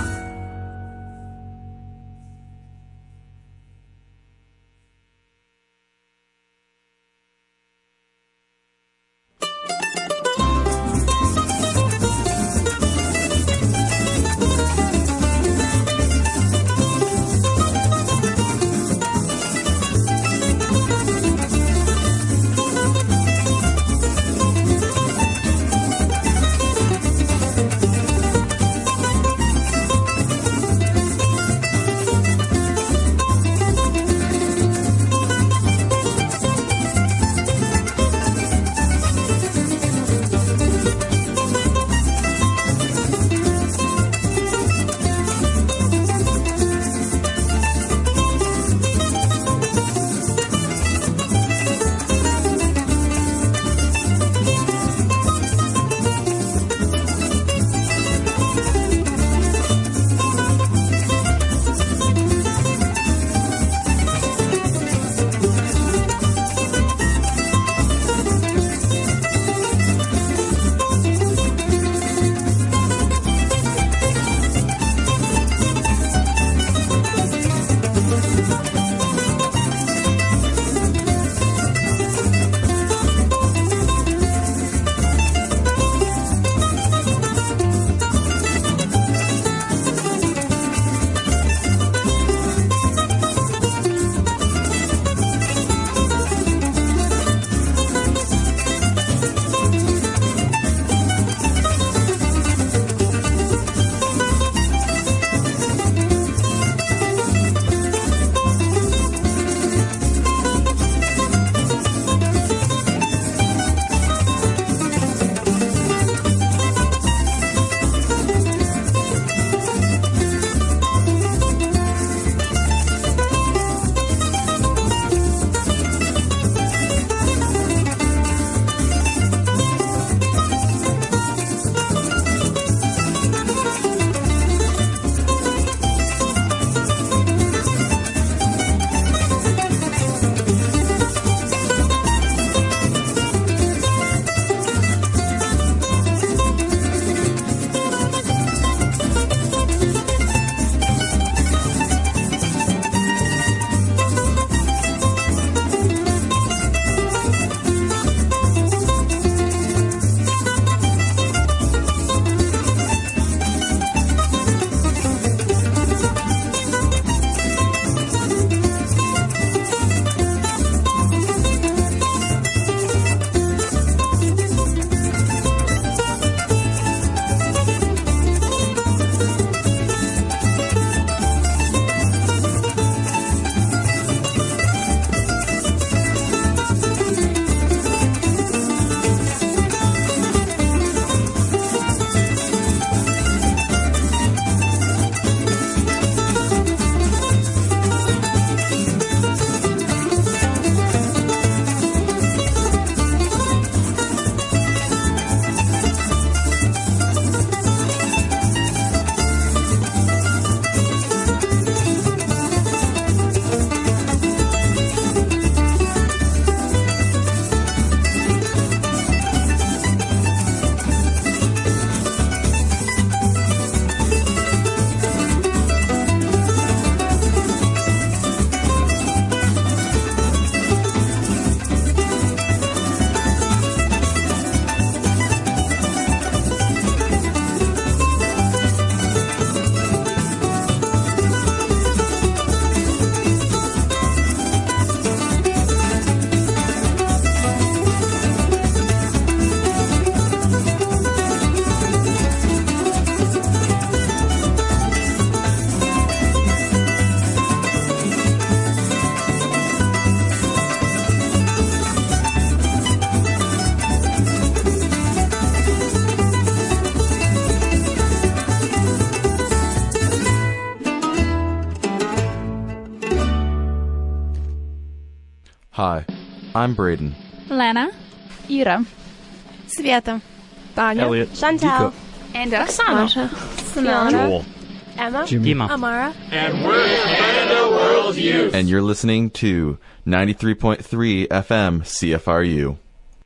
Hi, I'm Braden. Lana. Ира. Света. Tanya. Elliot. Chantal. And Masha. Samantha. Joel. Emma. Dima. Amara. And we're Canada World Youth. And you're listening to 93.3 FM CFRU.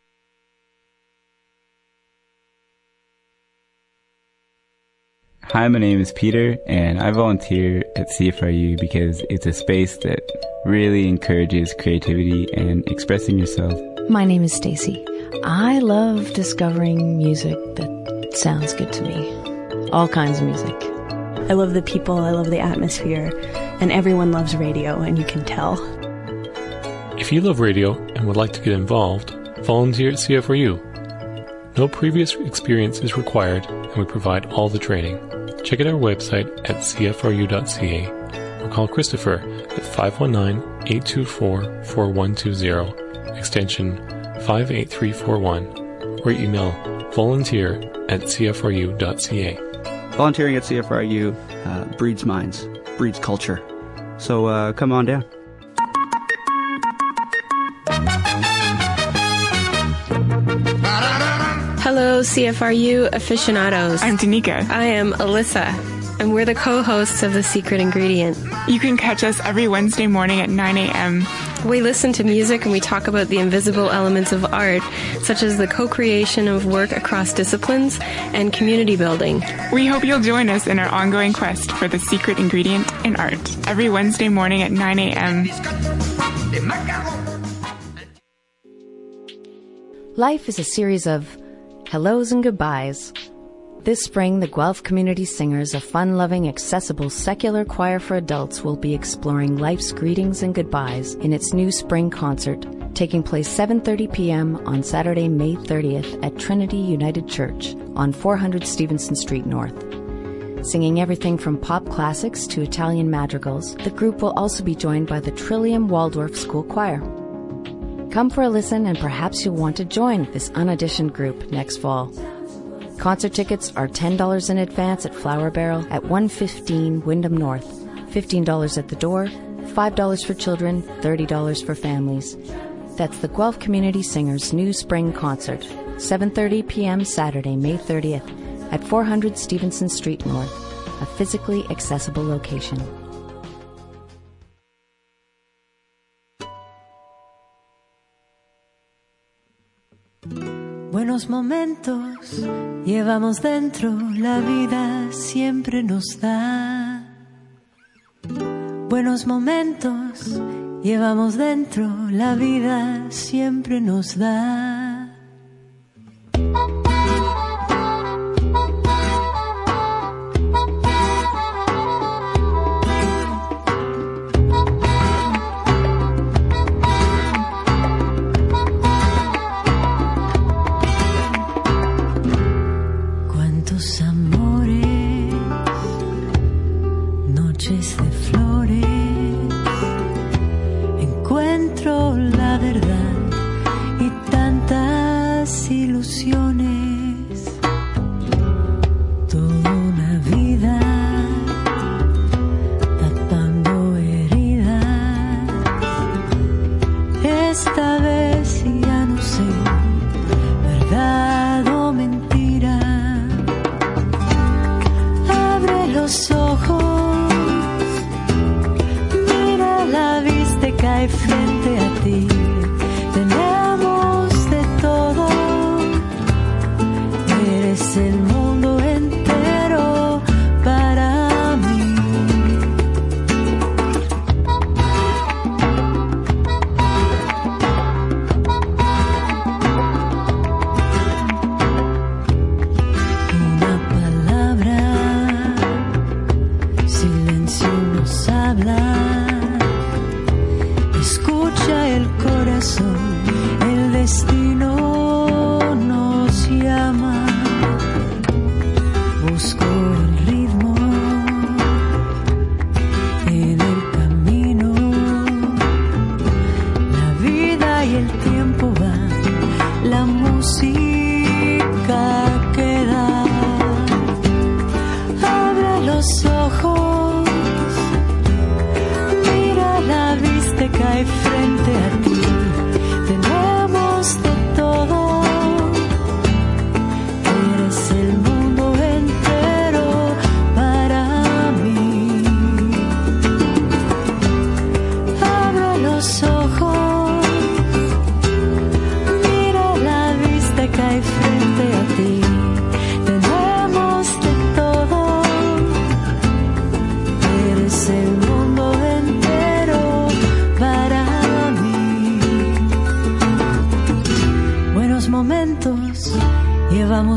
Hi, my name is Peter, and I volunteer at CFRU because it's a space that really encourages creativity and expressing yourself. My name is Stacy. I love discovering music that sounds good to me. All kinds of music. I love the people, I love the atmosphere, and everyone loves radio, and you can tell. If you love radio and would like to get involved, volunteer at CFRU. No previous experience is required, and we provide all the training. Check out our website at cfru.ca or call Christopher at 519-824-4120, extension 58341, or email volunteer@cfru.ca. Volunteering at CFRU breeds minds, breeds culture. So come on down. Hello, CFRU aficionados. I'm Danica. I am Alyssa, and we're the co-hosts of The Secret Ingredient. You can catch us every Wednesday morning at 9 a.m. We listen to music and we talk about the invisible elements of art, such as the co-creation of work across disciplines and community building. We hope you'll join us in our ongoing quest for the secret ingredient in art, every Wednesday morning at 9 a.m. Life is a series of hellos and goodbyes. This spring, the Guelph Community Singers, a fun-loving, accessible, secular choir for adults, will be exploring life's greetings and goodbyes in its new spring concert, taking place 7:30 p.m. on Saturday, May 30th at Trinity United Church on 400 Stevenson Street North. Singing everything from pop classics to Italian madrigals, the group will also be joined by the Trillium Waldorf School Choir. Come for a listen, and perhaps you'll want to join this unauditioned group next fall. Concert tickets are $10 in advance at Flower Barrel at 115 Wyndham North, $15 at the door, $5 for children, $30 for families. That's the Guelph Community Singers' new spring concert, 7:30 p.m. Saturday, May 30th at 400 Stevenson Street North, a physically accessible location. Buenos momentos llevamos dentro, la vida siempre nos da. Buenos momentos llevamos dentro, la vida siempre nos da.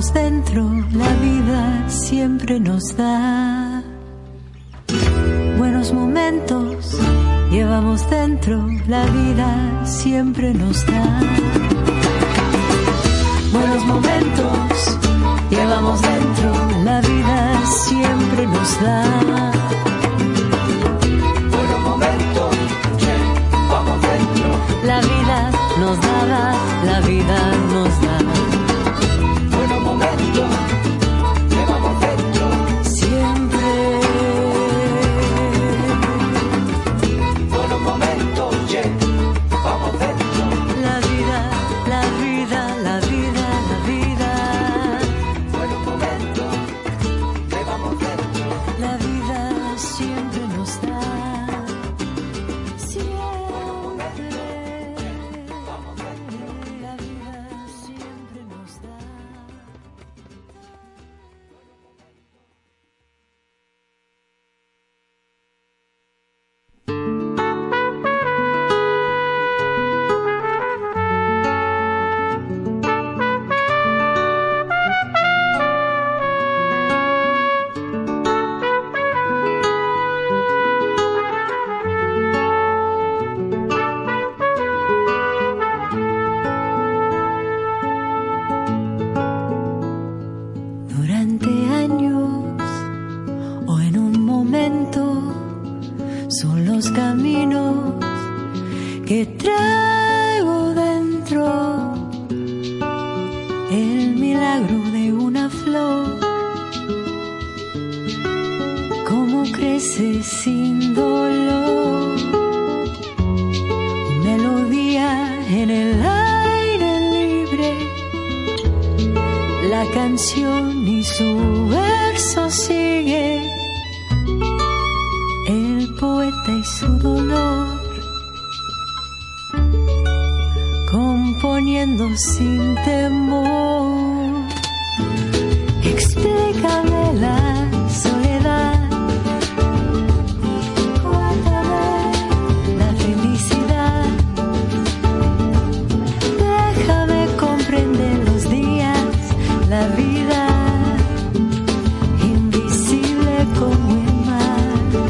llevamos dentro, la vida siempre nos da. Buenos momentos llevamos dentro, la vida siempre nos da. Buenos momentos llevamos dentro, la vida siempre nos da. Buenos momentos llevamos dentro, la vida nos da, la vida nos da. Buenos momentos llevamos dentro, siempre. Buenos momentos llevamos dentro, la vida, la vida, la vida, la vida. Buenos momentos llevamos dentro, la vida siempre nos da. Son los caminos que traigo dentro, el milagro de una flor, cómo crece sin dolor, melodía en el aire libre, la canción y su verso sigue. El poeta y su dolor, componiendo sin temor. Explícame la soledad, cuéntame la felicidad, déjame comprender los días, la vida, invisible como el mar.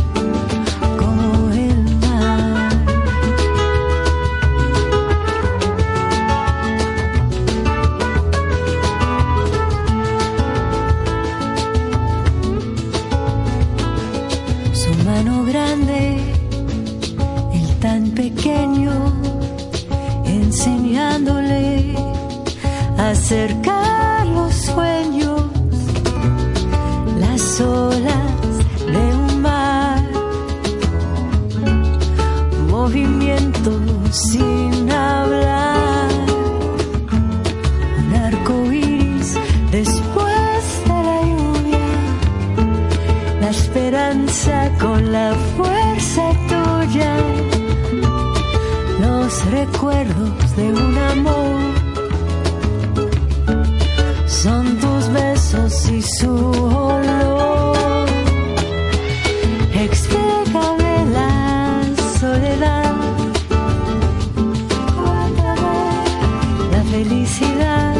Pequeño, enseñándole a acercar los sueños, las olas de un mar, movimiento sin hablar, un arco iris después de la lluvia, la esperanza con la fuerza tuya. Los recuerdos de un amor son tus besos y su olor. Explícame la soledad, cuéntame la felicidad,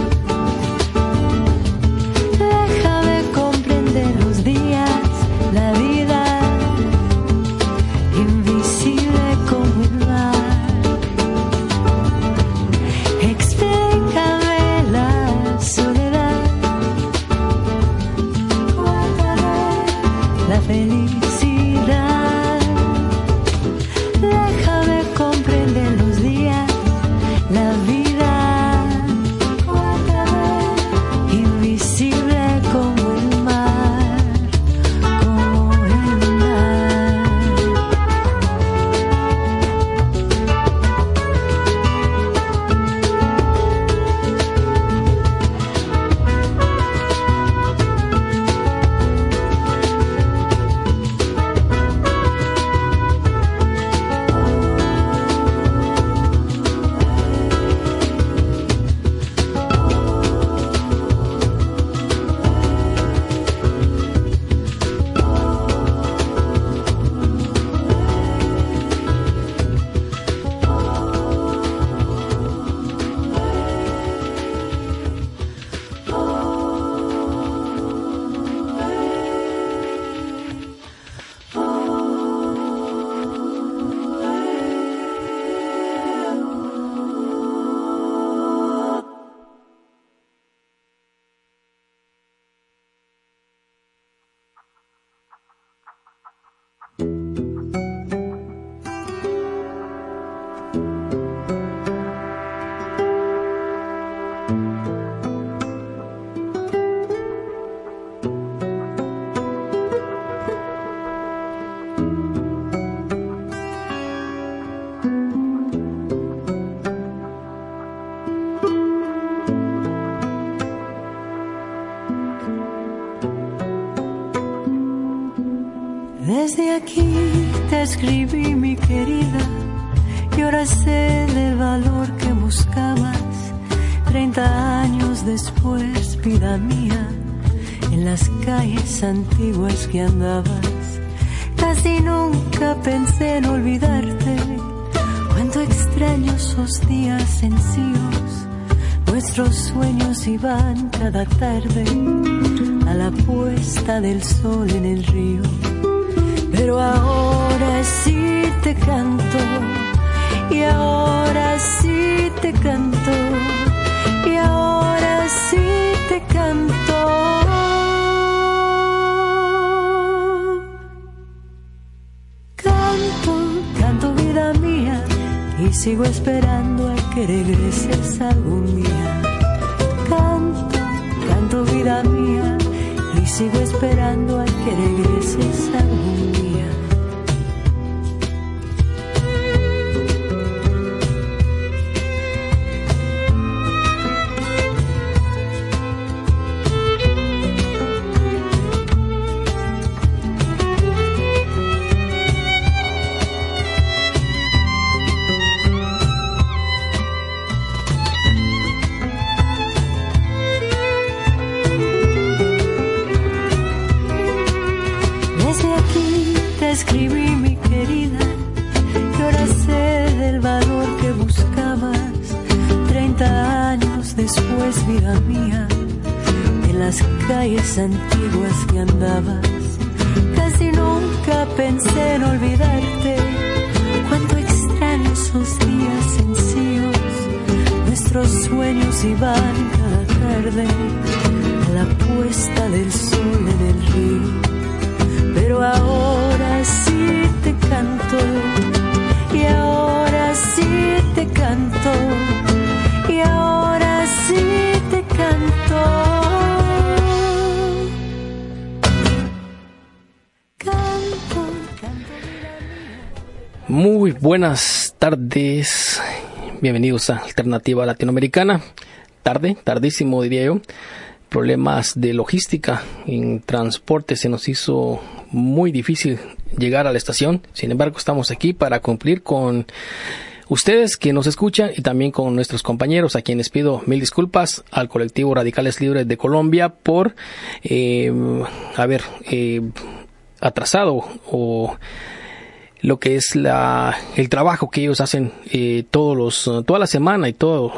déjame comprender los días, la vida, invisible como el mar. Explícame la soledad, Desde aquí te escribí, mi querida, y ahora sé del valor que buscabas. 30 años después, vida mía, en las calles antiguas que andabas. Casi nunca pensé en olvidarte. Cuánto extraño esos días sencillos. Nuestros sueños iban cada tarde a la puesta del sol en el río. Pero ahora sí te canto, y ahora sí te canto, y ahora sí te canto. Canto, canto vida mía, y sigo esperando a que regreses algún día. Canto, canto vida mía, y sigo esperando a que regreses algún día. Escribí, mi querida, y ahora sé del valor que buscabas. 30 años después, vida mía, en las calles antiguas que andabas. Casi nunca pensé en olvidarte. Cuánto extraño esos días sencillos. Nuestros sueños iban cada tarde a la puesta del sol en el río. Pero ahora sí te canto, y ahora sí te canto, y ahora sí te canto. Canto, canto. Muy buenas tardes, bienvenidos a Alternativa Latinoamericana. Tardísimo diría yo. Problemas de logística en transporte, se nos hizo muy difícil llegar a la estación. Sin embargo, estamos aquí para cumplir con ustedes que nos escuchan y también con nuestros compañeros, a quienes pido mil disculpas, al colectivo Radicales Libres de Colombia por haber atrasado o lo que es el trabajo que ellos hacen toda la semana y todos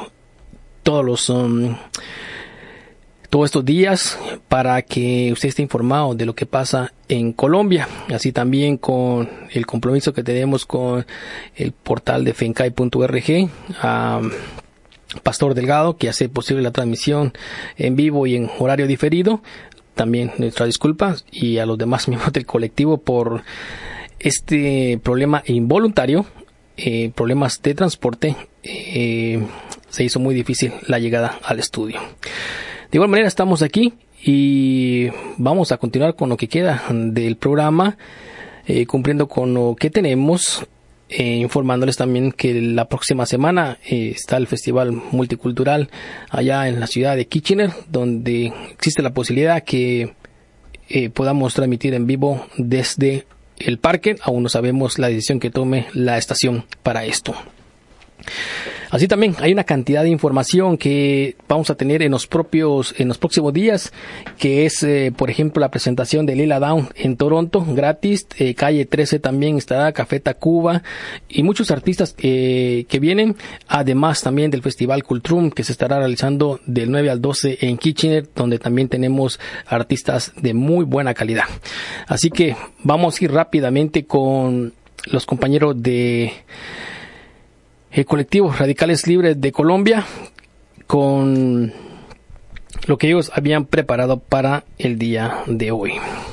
estos días, para que usted esté informado de lo que pasa en Colombia, así también con el compromiso que tenemos con el portal de fencai.org, a Pastor Delgado, que hace posible la transmisión en vivo y en horario diferido. También nuestras disculpas, y a los demás miembros del colectivo por este problema involuntario, problemas de transporte. Se hizo muy difícil la llegada al estudio. De igual manera, estamos aquí y vamos a continuar con lo que queda del programa, cumpliendo con lo que tenemos, informándoles también que la próxima semana está el Festival Multicultural allá en la ciudad de Kitchener, donde existe la posibilidad que podamos transmitir en vivo desde el parque. Aún no sabemos la decisión que tome la estación para esto. Así también hay una cantidad de información que vamos a tener en los próximos días, que es, por ejemplo, la presentación de Lila Downs en Toronto, gratis. Calle 13 también estará, Café Tacuba y muchos artistas que vienen, además también del Festival Cultrum, que se estará realizando del 9 al 12 en Kitchener, donde también tenemos artistas de muy buena calidad. Así que vamos a ir rápidamente con los compañeros de el colectivo Radicales Libres de Colombia, con lo que ellos habían preparado para el día de hoy.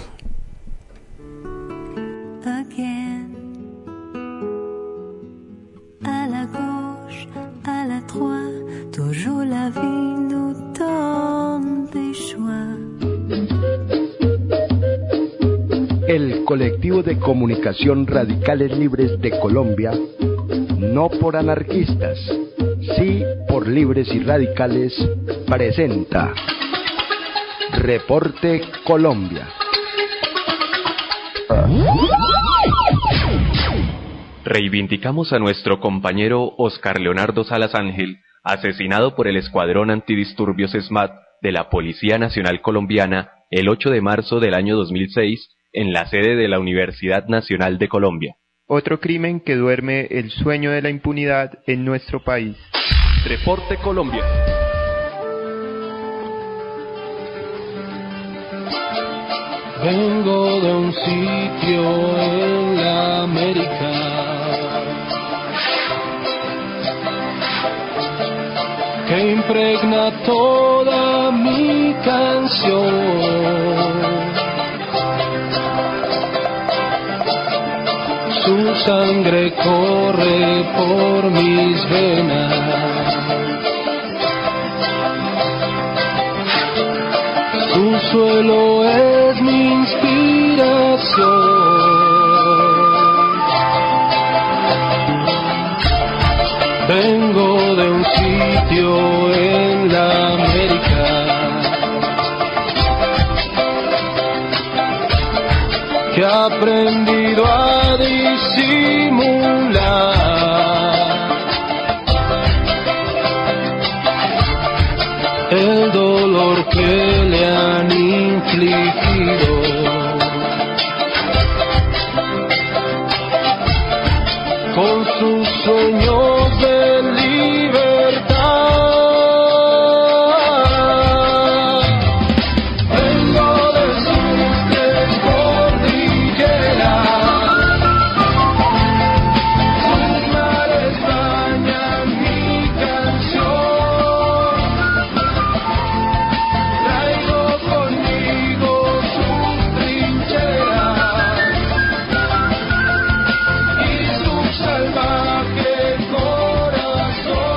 Again. À la gauche, à la droite, toujours la vie nous donne des choix. El colectivo de comunicación Radicales Libres de Colombia, no por anarquistas, sí por libres y radicales, presenta Reporte Colombia. Reivindicamos a nuestro compañero Oscar Leonardo Salas Ángel, asesinado por el Escuadrón Antidisturbios SMAT de la Policía Nacional Colombiana el 8 de marzo del año 2006 en la sede de la Universidad Nacional de Colombia. Otro crimen que duerme el sueño de la impunidad en nuestro país. Reporte Colombia. Vengo de un sitio en la América que impregna toda mi canción. Su sangre corre por mis venas. Su suelo es mi inspiración. Vengo de un sitio en la América que ha aprendido a disimular el dolor que le han infligido. Con sus sueños de libertad. Vengo de sus tres cordilleras, sus mares bañan mi canción. Traigo conmigo sus trincheras y su salvaje corazón.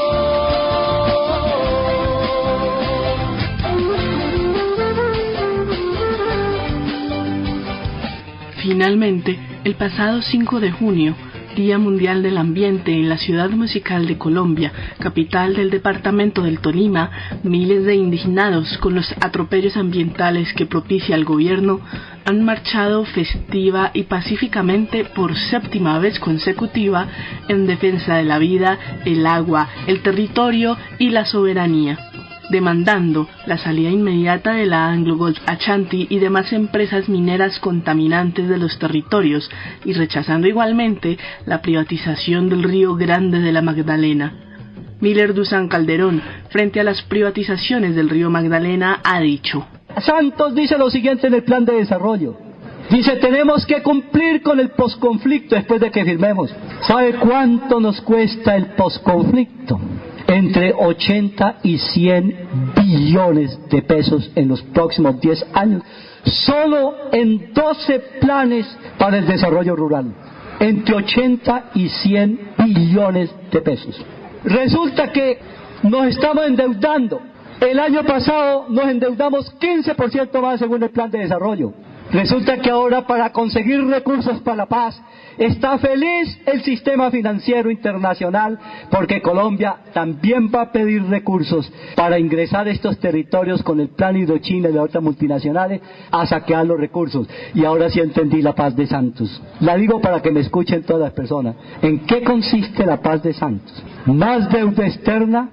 Finalmente, el pasado 5 de junio, Día Mundial del Ambiente, en la ciudad musical de Colombia, capital del departamento del Tolima, miles de indignados con los atropellos ambientales que propicia el gobierno han marchado festiva y pacíficamente por 7ª vez consecutiva en defensa de la vida, el agua, el territorio y la soberanía, demandando la salida inmediata de la Anglo Gold Ashanti y demás empresas mineras contaminantes de los territorios y rechazando igualmente la privatización del Río Grande de la Magdalena. Miller Dusan Calderón, frente a las privatizaciones del Río Magdalena, ha dicho: Santos dice lo siguiente en el plan de desarrollo. Dice, tenemos que cumplir con el posconflicto después de que firmemos. ¿Sabe cuánto nos cuesta el posconflicto? Entre 80 y 100 billones de pesos en los próximos 10 años. Solo en 12 planes para el desarrollo rural. Entre 80 y 100 billones de pesos. Resulta que nos estamos endeudando. El año pasado nos endeudamos 15% más según el plan de desarrollo. Resulta que ahora, para conseguir recursos para la paz, está feliz el sistema financiero internacional porque Colombia también va a pedir recursos para ingresar a estos territorios con el plan Hidrochina y de otras multinacionales a saquear los recursos. Y ahora sí entendí la paz de Santos. La digo para que me escuchen todas las personas. ¿En qué consiste la paz de Santos? Más deuda externa,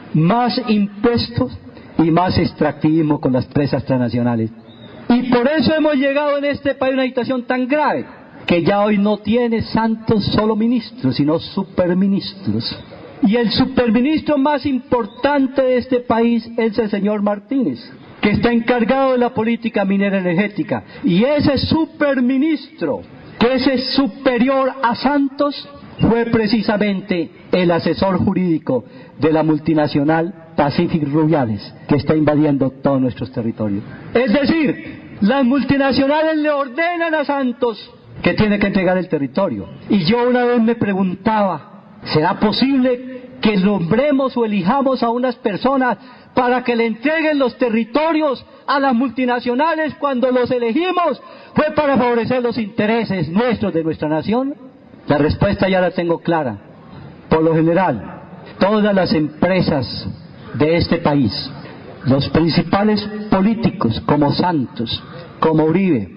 más impuestos y más extractivismo con las presas transnacionales. Y por eso hemos llegado en este país a una situación tan grave, que ya hoy no tiene Santos solo ministros, sino superministros. Y el superministro más importante de este país es el señor Martínez, que está encargado de la política minera energética. Y ese superministro, que es superior a Santos, fue precisamente el asesor jurídico de la multinacional Pacific Rubiales, que está invadiendo todos nuestros territorios. Es decir, las multinacionales le ordenan a Santos que tiene que entregar el territorio. Y yo una vez me preguntaba, ¿será posible que nombremos o elijamos a unas personas para que le entreguen los territorios a las multinacionales cuando los elegimos fue para favorecer los intereses nuestros de nuestra nación? La respuesta ya la tengo clara. Por lo general, todas las empresas de este país, los principales políticos como Santos, como Uribe,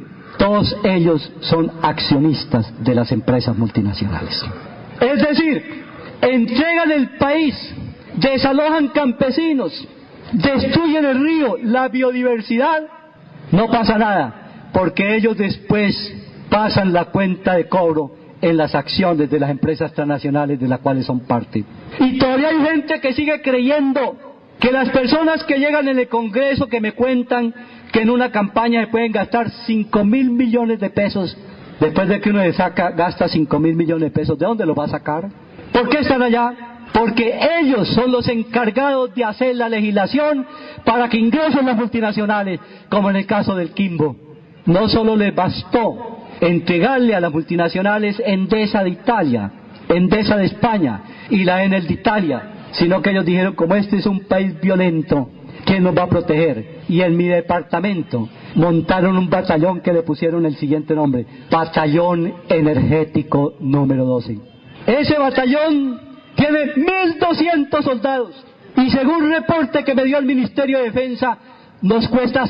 todos ellos son accionistas de las empresas multinacionales. Es decir, entregan el país, desalojan campesinos, destruyen el río, la biodiversidad, no pasa nada, porque ellos después pasan la cuenta de cobro en las acciones de las empresas transnacionales de las cuales son parte. Y todavía hay gente que sigue creyendo que las personas que llegan en el Congreso, que me cuentan que en una campaña se pueden gastar 5.000 millones de pesos, después de que uno gasta 5.000 millones de pesos, ¿de dónde los va a sacar? ¿Por qué están allá? Porque ellos son los encargados de hacer la legislación para que ingresen las multinacionales, como en el caso del Quimbo. No solo les bastó entregarle a las multinacionales Endesa de Italia, Endesa de España y la Enel de Italia, sino que ellos dijeron, como este es un país violento, ¿quién nos va a proteger? Y en mi departamento montaron un batallón que le pusieron el siguiente nombre: Batallón Energético número 12. Ese batallón tiene 1.200 soldados y según reporte que me dio el Ministerio de Defensa, nos cuesta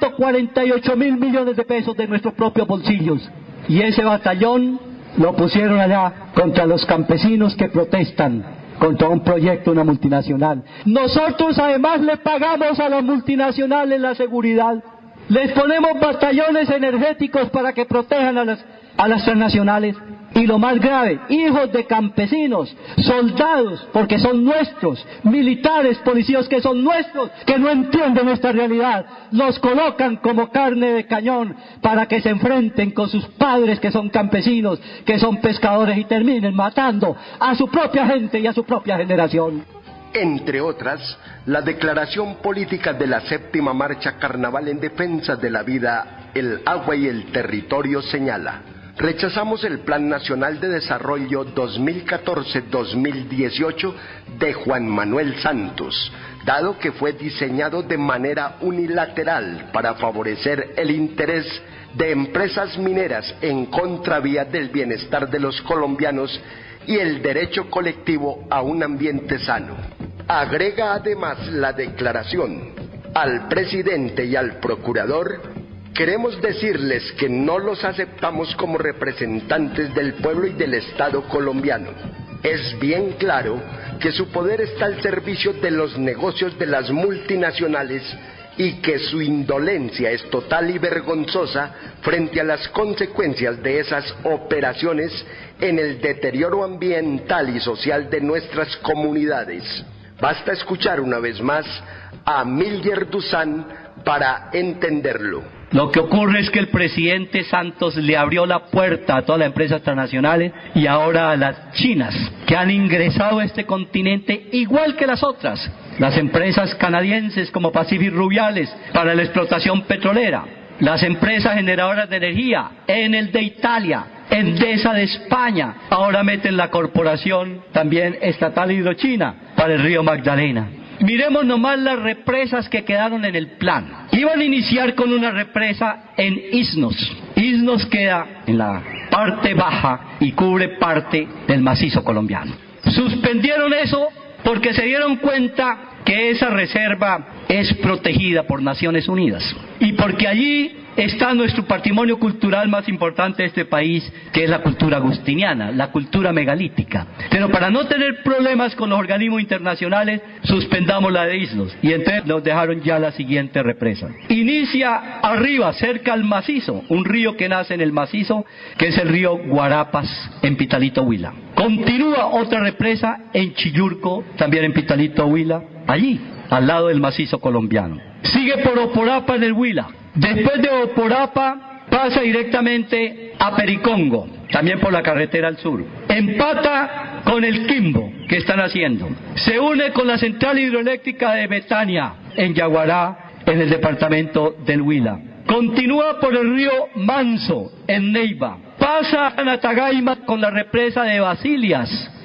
148.000 millones de pesos de nuestros propios bolsillos. Y ese batallón lo pusieron allá contra los campesinos que protestan contra un proyecto, una multinacional. Nosotros además le pagamos a las multinacionales la seguridad. Les ponemos batallones energéticos para que protejan a las transnacionales. Y lo más grave, hijos de campesinos, soldados, porque son nuestros, militares, policías que son nuestros, que no entienden nuestra realidad, los colocan como carne de cañón para que se enfrenten con sus padres que son campesinos, que son pescadores y terminen matando a su propia gente y a su propia generación. Entre otras, la declaración política de la 7ª Marcha Carnaval en defensa de la vida, el agua y el territorio señala: rechazamos el Plan Nacional de Desarrollo 2014-2018 de Juan Manuel Santos, dado que fue diseñado de manera unilateral para favorecer el interés de empresas mineras en contravía del bienestar de los colombianos y el derecho colectivo a un ambiente sano. Agrega además la declaración: al presidente y al procurador, queremos decirles que no los aceptamos como representantes del pueblo y del Estado colombiano. Es bien claro que su poder está al servicio de los negocios de las multinacionales y que su indolencia es total y vergonzosa frente a las consecuencias de esas operaciones en el deterioro ambiental y social de nuestras comunidades. Basta escuchar una vez más a Miljer Duzán para entenderlo. Lo que ocurre es que el presidente Santos le abrió la puerta a todas las empresas transnacionales y ahora a las chinas, que han ingresado a este continente igual que las otras. Las empresas canadienses como Pacific Rubiales para la explotación petrolera, las empresas generadoras de energía, Enel de Italia, Endesa de España, ahora meten la corporación también estatal Hidrochina para el río Magdalena. Miremos nomás las represas que quedaron en el plan. Iban a iniciar con una represa en Isnos. Isnos queda en la parte baja y cubre parte del macizo colombiano. Suspendieron eso porque se dieron cuenta que esa reserva es protegida por Naciones Unidas y porque allí está nuestro patrimonio cultural más importante de este país, que es la cultura agustiniana, la cultura megalítica. Pero para no tener problemas con los organismos internacionales, suspendamos la de Islos y entonces nos dejaron ya la siguiente represa. Inicia arriba, cerca al macizo, un río que nace en el macizo, que es el río Guarapas, en Pitalito, Huila. Continúa otra represa en Chillurco, también en Pitalito, Huila, allí, al lado del macizo colombiano. Sigue por Oporapa en el Huila. Después de Oporapa pasa directamente a Pericongo, también por la carretera al sur. Empata con el Quimbo que están haciendo. Se une con la central hidroeléctrica de Betania en Yaguará, en el departamento del Huila. Continúa por el río Manso en Neiva. Pasa a Natagaima con la represa de Basilias,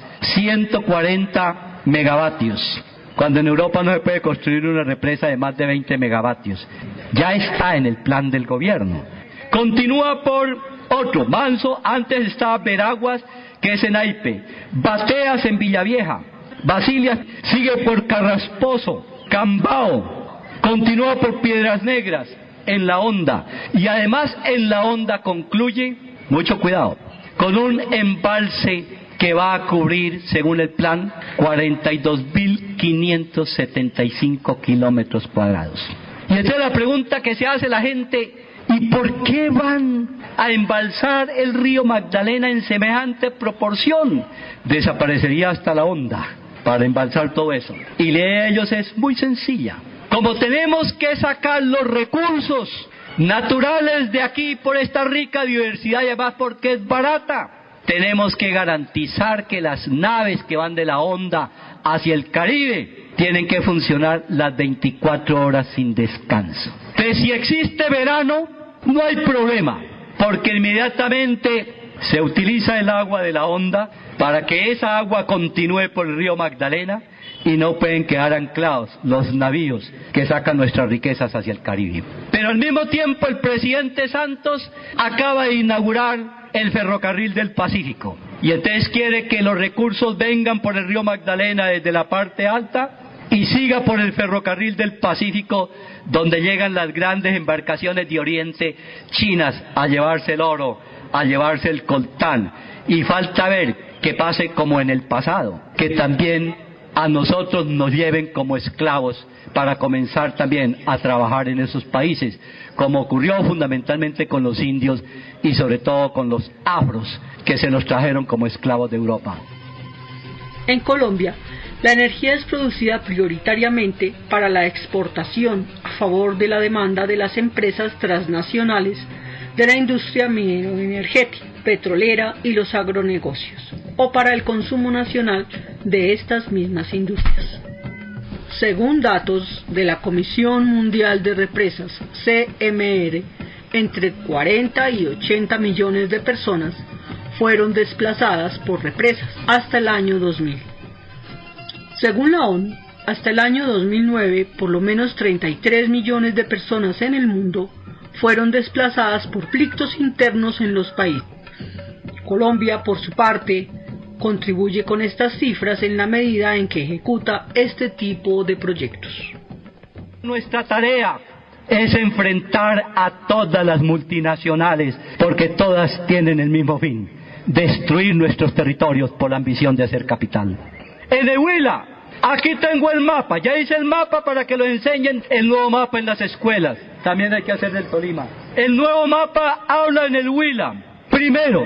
140 megavatios. Cuando en Europa no se puede construir una represa de más de 20 megavatios. Ya está en el plan del gobierno. Continúa por otro, Manso, antes estaba Veraguas, que es en Aipe. Bateas en Villavieja. Basilias sigue por Carrasposo, Cambao. Continúa por Piedras Negras. en la Honda, y además en la Honda concluye, mucho cuidado, con un embalse que va a cubrir, según el plan, 42.575 kilómetros cuadrados. Y entonces la pregunta que se hace la gente, ¿y por qué van a embalsar el río Magdalena en semejante proporción? Desaparecería hasta la Honda para embalsar todo eso. Y la idea de ellos es muy sencilla. Como tenemos que sacar los recursos naturales de aquí por esta rica diversidad y además porque es barata, tenemos que garantizar que las naves que van de la Honda hacia el Caribe tienen que funcionar las 24 horas sin descanso. Entonces, si existe verano, no hay problema, porque inmediatamente se utiliza el agua de la Honda para que esa agua continúe por el río Magdalena y no pueden quedar anclados los navíos que sacan nuestras riquezas hacia el Caribe. Pero al mismo tiempo el presidente Santos acaba de inaugurar el ferrocarril del Pacífico y entonces quiere que los recursos vengan por el río Magdalena desde la parte alta y siga por el ferrocarril del Pacífico, donde llegan las grandes embarcaciones de Oriente chinas a llevarse el oro, a llevarse el coltán, y falta ver que pase como en el pasado, que también a nosotros nos lleven como esclavos para comenzar también a trabajar en esos países, como ocurrió fundamentalmente con los indios y sobre todo con los afros que se nos trajeron como esclavos de Europa. En Colombia, la energía es producida prioritariamente para la exportación a favor de la demanda de las empresas transnacionales de la industria minero-energética, petrolera y los agronegocios, o para el consumo nacional de estas mismas industrias. Según datos de la Comisión Mundial de Represas, CMR, entre 40 y 80 millones de personas fueron desplazadas por represas hasta el año 2000. Según la ONU, hasta el año 2009, por lo menos 33 millones de personas en el mundo fueron desplazadas por conflictos internos en los países. Colombia, por su parte, contribuye con estas cifras en la medida en que ejecuta este tipo de proyectos. Nuestra tarea es enfrentar a todas las multinacionales, porque todas tienen el mismo fin: destruir nuestros territorios por la ambición de hacer capital. En el Huila, aquí tengo el mapa, ya hice el mapa para que lo enseñen, el nuevo mapa en las escuelas, también hay que hacer del Tolima. El nuevo mapa habla en el Huila, primero,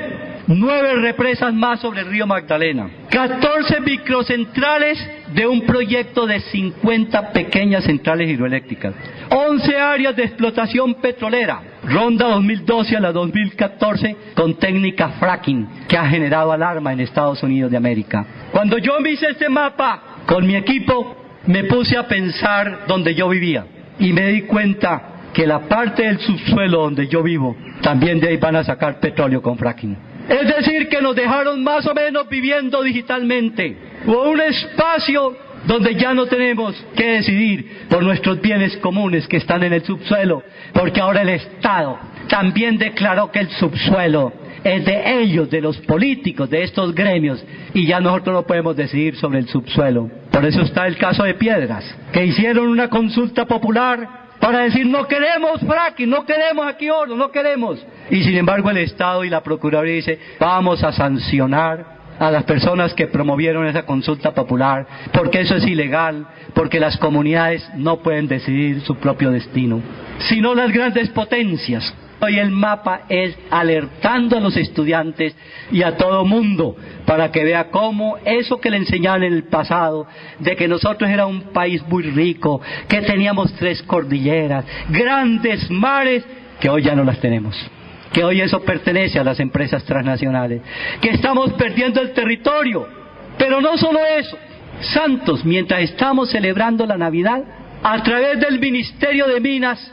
9 represas más sobre el río Magdalena, 14 microcentrales de un proyecto de 50 pequeñas centrales hidroeléctricas, 11 áreas de explotación petrolera, ronda 2012 a la 2014 con técnica fracking que ha generado alarma en Estados Unidos de América. Cuando yo me hice este mapa con mi equipo, me puse a pensar donde yo vivía y me di cuenta que la parte del subsuelo donde yo vivo, también de ahí van a sacar petróleo con fracking. Es decir, que nos dejaron más o menos viviendo digitalmente, o un espacio donde ya no tenemos que decidir por nuestros bienes comunes que están en el subsuelo, porque ahora el Estado también declaró que el subsuelo es de ellos, de los políticos, de estos gremios, y ya nosotros no podemos decidir sobre el subsuelo. Por eso está el caso de Piedras, que hicieron una consulta popular para decir no queremos fracking, no queremos aquí oro, no queremos. Y sin embargo el Estado y la Procuraduría dice vamos a sancionar a las personas que promovieron esa consulta popular, porque eso es ilegal, porque las comunidades no pueden decidir su propio destino, sino las grandes potencias. Y el mapa es alertando a los estudiantes y a todo mundo para que vea cómo eso que le enseñaban en el pasado, de que nosotros era un país muy rico, que teníamos 3 cordilleras, grandes mares, que hoy ya no las tenemos, que hoy eso pertenece a las empresas transnacionales, que estamos perdiendo el territorio. Pero no solo eso, Santos, mientras estamos celebrando la Navidad, a través del Ministerio de Minas,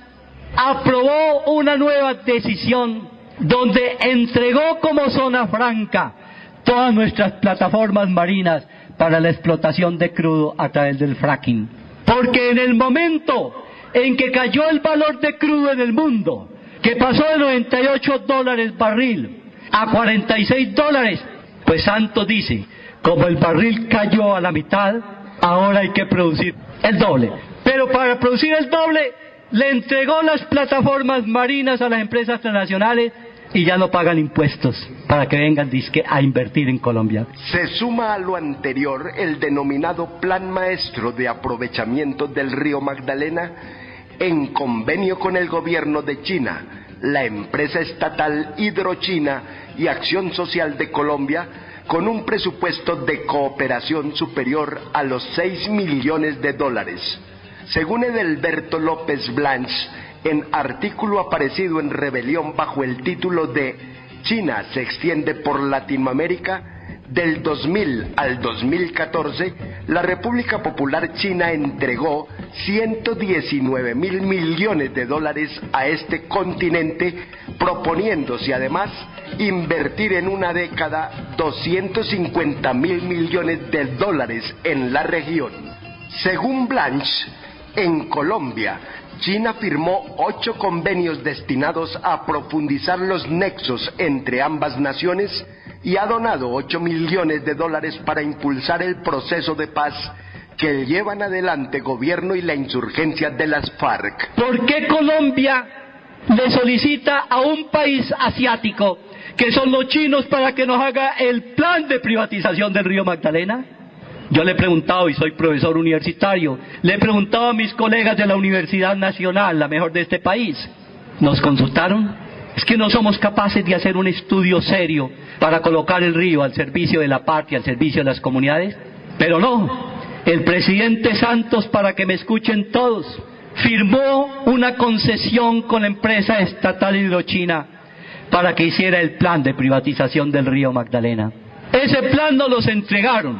aprobó una nueva decisión donde entregó como zona franca todas nuestras plataformas marinas para la explotación de crudo a través del fracking. Porque en el momento en que cayó el valor de crudo en el mundo, que pasó de $98 barril a $46, pues Santos dice, como el barril cayó a la mitad, ahora hay que producir el doble. Pero para producir el doble le entregó las plataformas marinas a las empresas transnacionales y ya no pagan impuestos para que vengan dizque a invertir en Colombia. Se suma a lo anterior el denominado Plan Maestro de Aprovechamiento del Río Magdalena en convenio con el gobierno de China, la empresa estatal Hidrochina y Acción Social de Colombia, con un presupuesto de cooperación superior a los $6 millones. Según Edelberto López Blanch, en artículo aparecido en Rebelión bajo el título de China se extiende por Latinoamérica, del 2000 al 2014, la República Popular China entregó $119 mil millones a este continente, proponiéndose además invertir en una década $250 mil millones en la región. Según Blanch, en Colombia, China firmó 8 convenios destinados a profundizar los nexos entre ambas naciones y ha donado $8 millones para impulsar el proceso de paz que llevan adelante gobierno y la insurgencia de las FARC. ¿Por qué Colombia le solicita a un país asiático, que son los chinos, para que nos haga el plan de privatización del río Magdalena? Yo le he preguntado, y soy profesor universitario, le he preguntado a mis colegas de la Universidad Nacional, la mejor de este país. ¿Nos consultaron? Es que no somos capaces de hacer un estudio serio para colocar el río al servicio de la patria, al servicio de las comunidades. Pero no, el presidente Santos, para que me escuchen todos, firmó una concesión con la empresa estatal Hidrochina para que hiciera el plan de privatización del río Magdalena. Ese plan nos los entregaron.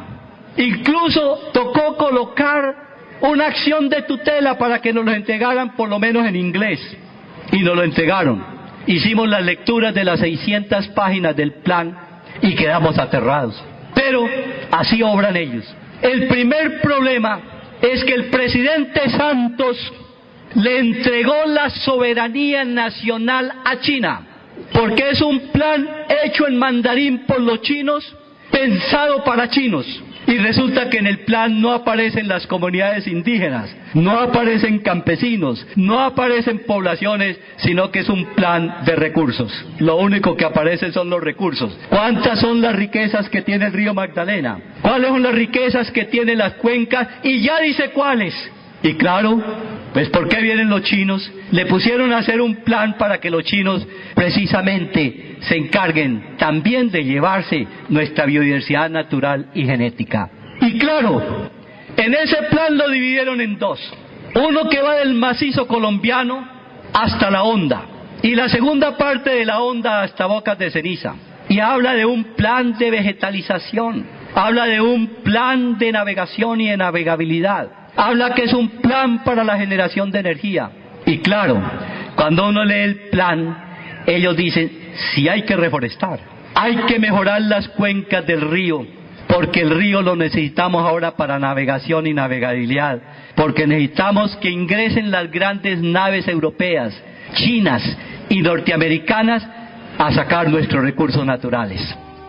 Incluso tocó colocar una acción de tutela para que nos lo entregaran por lo menos en inglés. Y nos lo entregaron. Hicimos las lecturas de las 600 páginas del plan y quedamos aterrados. Pero así obran ellos. El primer problema es que el presidente Santos le entregó la soberanía nacional a China, porque es un plan hecho en mandarín por los chinos, pensado para chinos. Y resulta que en el plan no aparecen las comunidades indígenas, no aparecen campesinos, no aparecen poblaciones, sino que es un plan de recursos. Lo único que aparece son los recursos. ¿Cuántas son las riquezas que tiene el río Magdalena? ¿Cuáles son las riquezas que tienen las cuencas? Y ya dice cuáles. Y claro, pues ¿por qué vienen los chinos? Le pusieron a hacer un plan para que los chinos precisamente se encarguen también de llevarse nuestra biodiversidad natural y genética. Y claro, en ese plan lo dividieron en dos. Uno que va del macizo colombiano hasta la Honda, y la segunda parte de la Honda hasta Bocas de Ceniza. Y habla de un plan de vegetalización, habla de un plan de navegación y de navegabilidad. Habla que es un plan para la generación de energía. Y claro, cuando uno lee el plan, ellos dicen, sí hay que reforestar, hay que mejorar las cuencas del río, porque el río lo necesitamos ahora para navegación y navegabilidad, porque necesitamos que ingresen las grandes naves europeas, chinas y norteamericanas a sacar nuestros recursos naturales.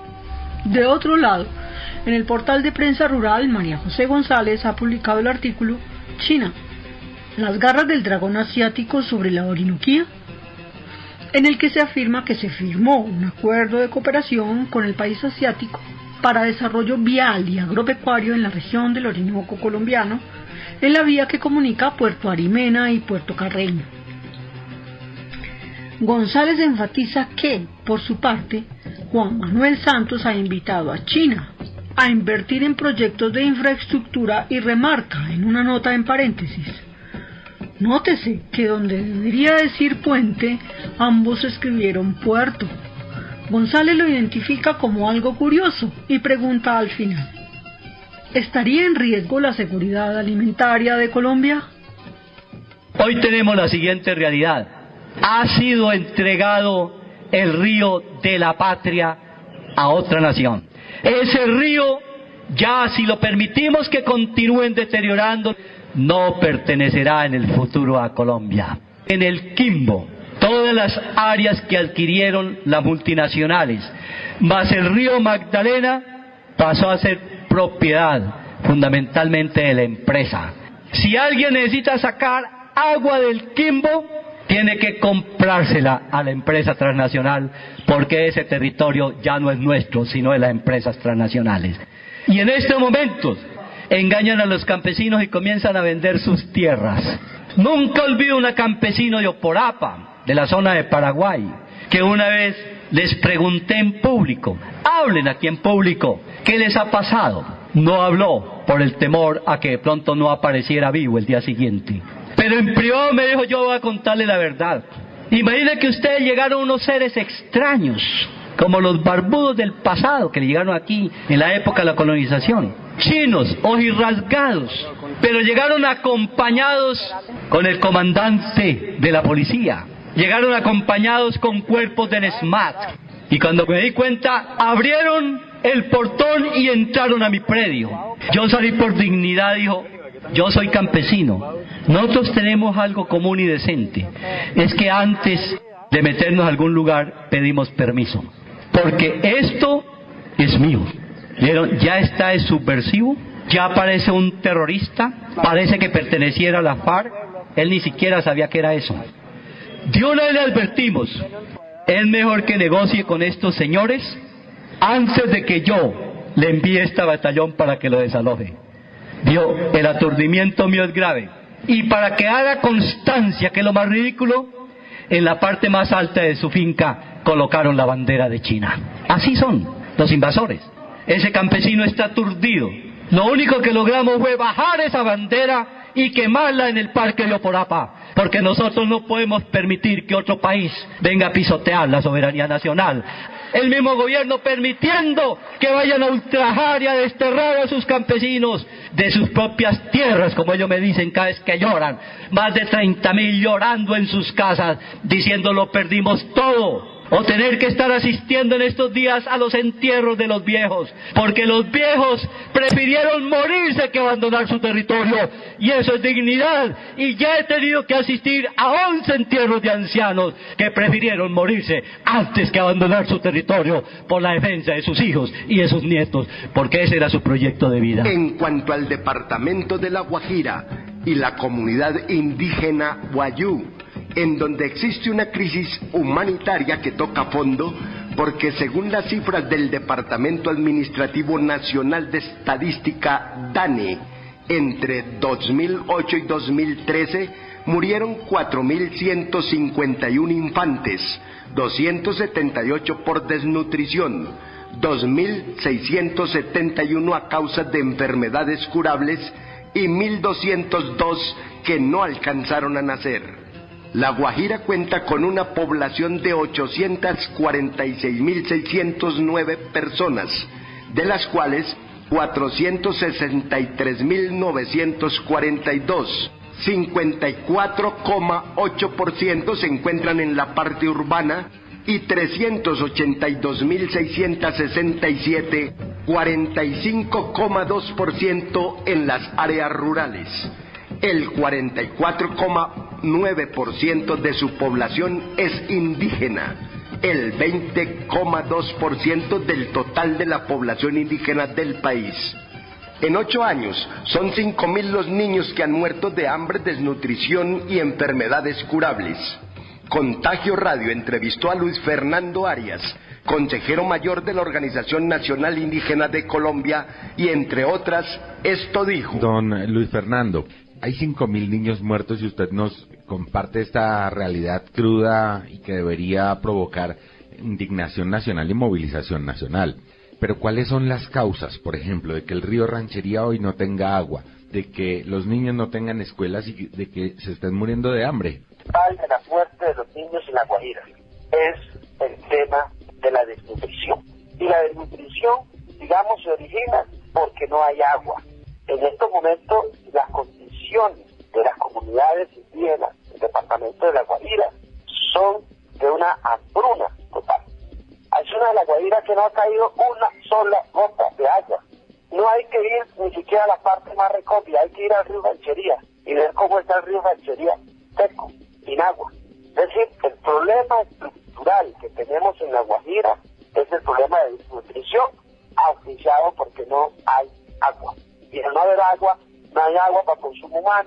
De otro lado, en el portal de prensa rural, María José González ha publicado el artículo China, las garras del dragón asiático sobre la Orinoquía, en el que se afirma que se firmó un acuerdo de cooperación con el país asiático para desarrollo vial y agropecuario en la región del Orinoco colombiano, en la vía que comunica Puerto Arimena y Puerto Carreño. González enfatiza que, por su parte, Juan Manuel Santos ha invitado a China a invertir en proyectos de infraestructura y remarca en una nota en paréntesis: nótese que donde debería decir puente, ambos escribieron puerto. González lo identifica como algo curioso y pregunta al final: ¿estaría en riesgo la seguridad alimentaria de Colombia? Hoy tenemos la siguiente realidad: ha sido entregado el río de la patria a otra nación. Ese río, ya si lo permitimos que continúen deteriorando, no pertenecerá en el futuro a Colombia. En el Quimbo, todas las áreas que adquirieron las multinacionales, más el río Magdalena, pasó a ser propiedad fundamentalmente de la empresa. Si alguien necesita sacar agua del Quimbo tiene que comprársela a la empresa transnacional, porque ese territorio ya no es nuestro, sino de las empresas transnacionales. Y en este momento engañan a los campesinos y comienzan a vender sus tierras. Nunca olvido una campesino de Oporapa, de la zona de Paraguay, que una vez les pregunté en público, hablen aquí en público, ¿qué les ha pasado? No habló por el temor a que de pronto no apareciera vivo el día siguiente. Pero en privado me dijo, yo voy a contarle la verdad. Imaginen que ustedes llegaron unos seres extraños, como los barbudos del pasado que llegaron aquí en la época de la colonización. Chinos, ojirrasgados, pero llegaron acompañados con el comandante de la policía. Llegaron acompañados con cuerpos del SMAT. Y cuando me di cuenta, abrieron el portón y entraron a mi predio. Yo salí por dignidad, dijo, yo soy campesino. Nosotros tenemos algo común y decente. Es que antes de meternos a algún lugar, pedimos permiso. Porque esto es mío. Ya está, es subversivo, ya parece un terrorista, parece que perteneciera a la FARC. Él ni siquiera sabía que era eso. De una vez le advertimos, es mejor que negocie con estos señores antes de que yo le envíe este batallón para que lo desaloje. Vio, el aturdimiento mío es grave. Y para que haga constancia, que es lo más ridículo, en la parte más alta de su finca colocaron la bandera de China. Así son los invasores. Ese campesino está aturdido. Lo único que logramos fue bajar esa bandera y quemarla en el parque de Oporapa, porque nosotros no podemos permitir que otro país venga a pisotear la soberanía nacional. El mismo gobierno permitiendo que vayan a ultrajar y a desterrar a sus campesinos de sus propias tierras, como ellos me dicen cada vez que lloran. Más de 30.000 llorando en sus casas, diciendo lo perdimos todo. O tener que estar asistiendo en estos días a los entierros de los viejos, porque los viejos prefirieron morirse que abandonar su territorio, y eso es dignidad. Y ya he tenido que asistir a 11 entierros de ancianos que prefirieron morirse antes que abandonar su territorio por la defensa de sus hijos y de sus nietos, porque ese era su proyecto de vida. En cuanto al departamento de La Guajira y la comunidad indígena Wayuu, en donde existe una crisis humanitaria que toca fondo, porque según las cifras del Departamento Administrativo Nacional de Estadística, DANE, entre 2008 y 2013 murieron 4.151 infantes, 278 por desnutrición, 2.671 a causa de enfermedades curables y 1.202 que no alcanzaron a nacer. La Guajira cuenta con una población de 846.609 personas, de las cuales 463.942, 54,8% se encuentran en la parte urbana y 382.667, 45,2% en las áreas rurales. El 44,9% de su población es indígena, el 20,2% del total de la población indígena del país. En 8 años, son 5.000 los niños que han muerto de hambre, desnutrición y enfermedades curables. Contagio Radio entrevistó a Luis Fernando Arias, consejero mayor de la Organización Nacional Indígena de Colombia, y entre otras, esto dijo. Don Luis Fernando, hay 5.000 niños muertos y usted nos comparte esta realidad cruda y que debería provocar indignación nacional y movilización nacional. Pero ¿cuáles son las causas, por ejemplo, de que el río Ranchería hoy no tenga agua, de que los niños no tengan escuelas y de que se estén muriendo de hambre? De la muerte de los niños en La Guajira es el tema de la desnutrición. Y la desnutrición, digamos, se origina porque no hay agua. En estos momentos, las condiciones de las comunidades indígenas del departamento de La Guajira son de una hambruna total. Hay zonas de La Guajira que no ha caído una sola gota de agua. No hay que ir ni siquiera a la parte más recóndita, hay que ir al río Ranchería y ver cómo está el río Ranchería seco, sin agua. Es decir, el problema estructural que tenemos en La Guajira es el problema de desnutrición, auspiciado porque no hay agua. Y al no haber agua, no hay agua para consumo humano,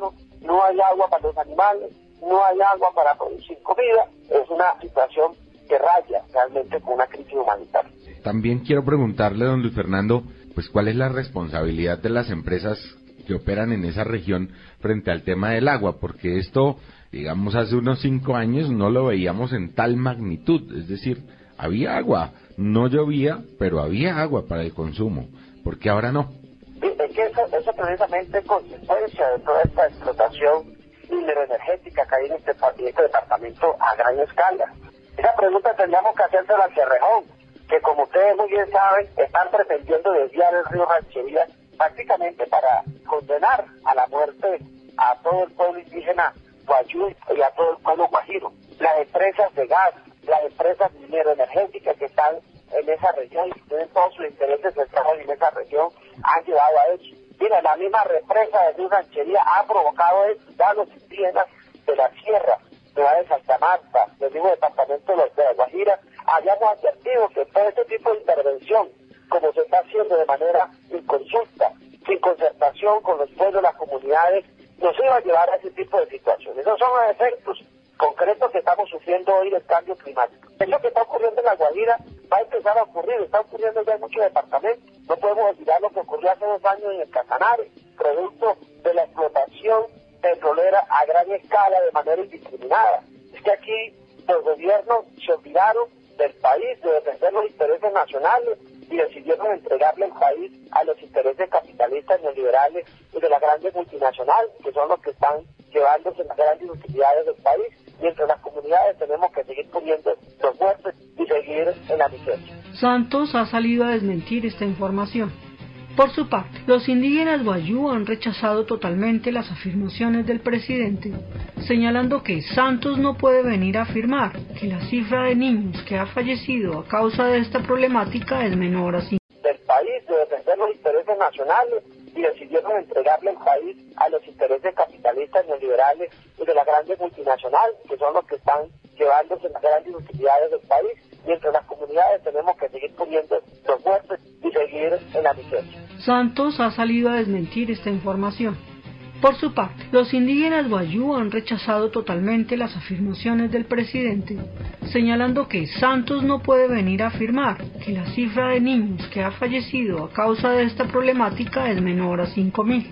no hay agua para los animales, no hay agua para producir comida. Es una situación que raya realmente con una crisis humanitaria. También quiero preguntarle, don Luis Fernando, pues cuál es la responsabilidad de las empresas que operan en esa región frente al tema del agua, porque esto, digamos, hace unos 5 años no lo veíamos en tal magnitud, es decir, había agua, no llovía, pero había agua para el consumo, ¿por qué ahora no? Es que eso precisamente es consecuencia de toda esta explotación mineroenergética que hay en este departamento a gran escala. Esa pregunta tendríamos que hacérsela al Cerrejón, que como ustedes muy bien saben, están pretendiendo desviar el río Ranchería prácticamente para condenar a la muerte a todo el pueblo indígena guayú y a todo el pueblo guajiro. Las empresas de gas, las empresas mineroenergéticas que están en esa región y tienen todos sus intereses centrales en esa región, han llevado a eso. Mira, la misma represa de río Ranchería ha provocado eso, ya los indígenas de la sierra, de Santa Marta, del mismo departamento de la Guajira, habíamos advertido que todo este tipo de intervención, como se está haciendo de manera inconsulta, sin concertación con los pueblos, las comunidades, nos iba a llevar a ese tipo de situaciones. Esos son los efectos concretos que estamos sufriendo hoy del cambio climático. Eso que está ocurriendo en la Guajira va a empezar a ocurrir, está ocurriendo ya en muchos departamentos. No podemos olvidar lo que ocurrió hace 2 años en el Casanare, producto de la explotación petrolera a gran escala de manera indiscriminada. Es que aquí los gobiernos se olvidaron del país, de defender los intereses nacionales y decidieron entregarle el país a los intereses capitalistas neoliberales y de las grandes multinacionales, que son los que están llevándose las grandes utilidades del país, mientras las comunidades tenemos que seguir poniendo los muertos y seguir en la miseria. Santos ha salido a desmentir esta información. Por su parte, los indígenas guayú han rechazado totalmente las afirmaciones del presidente, señalando que Santos no puede venir a afirmar que la cifra de niños que ha fallecido a causa de esta problemática es menor a 5. Del país, de defender los intereses nacionales y decidieron entregarle el país a los intereses capitalistas neoliberales y de las grandes multinacionales, que son los que están llevándose las grandes utilidades del país, mientras las comunidades tenemos que seguir poniendo los muertos y seguir en la miseria. Santos ha salido a desmentir esta información. Por su parte, los indígenas guayú han rechazado totalmente las afirmaciones del presidente, señalando que Santos no puede venir a afirmar que la cifra de niños que ha fallecido a causa de esta problemática es menor a 5.000.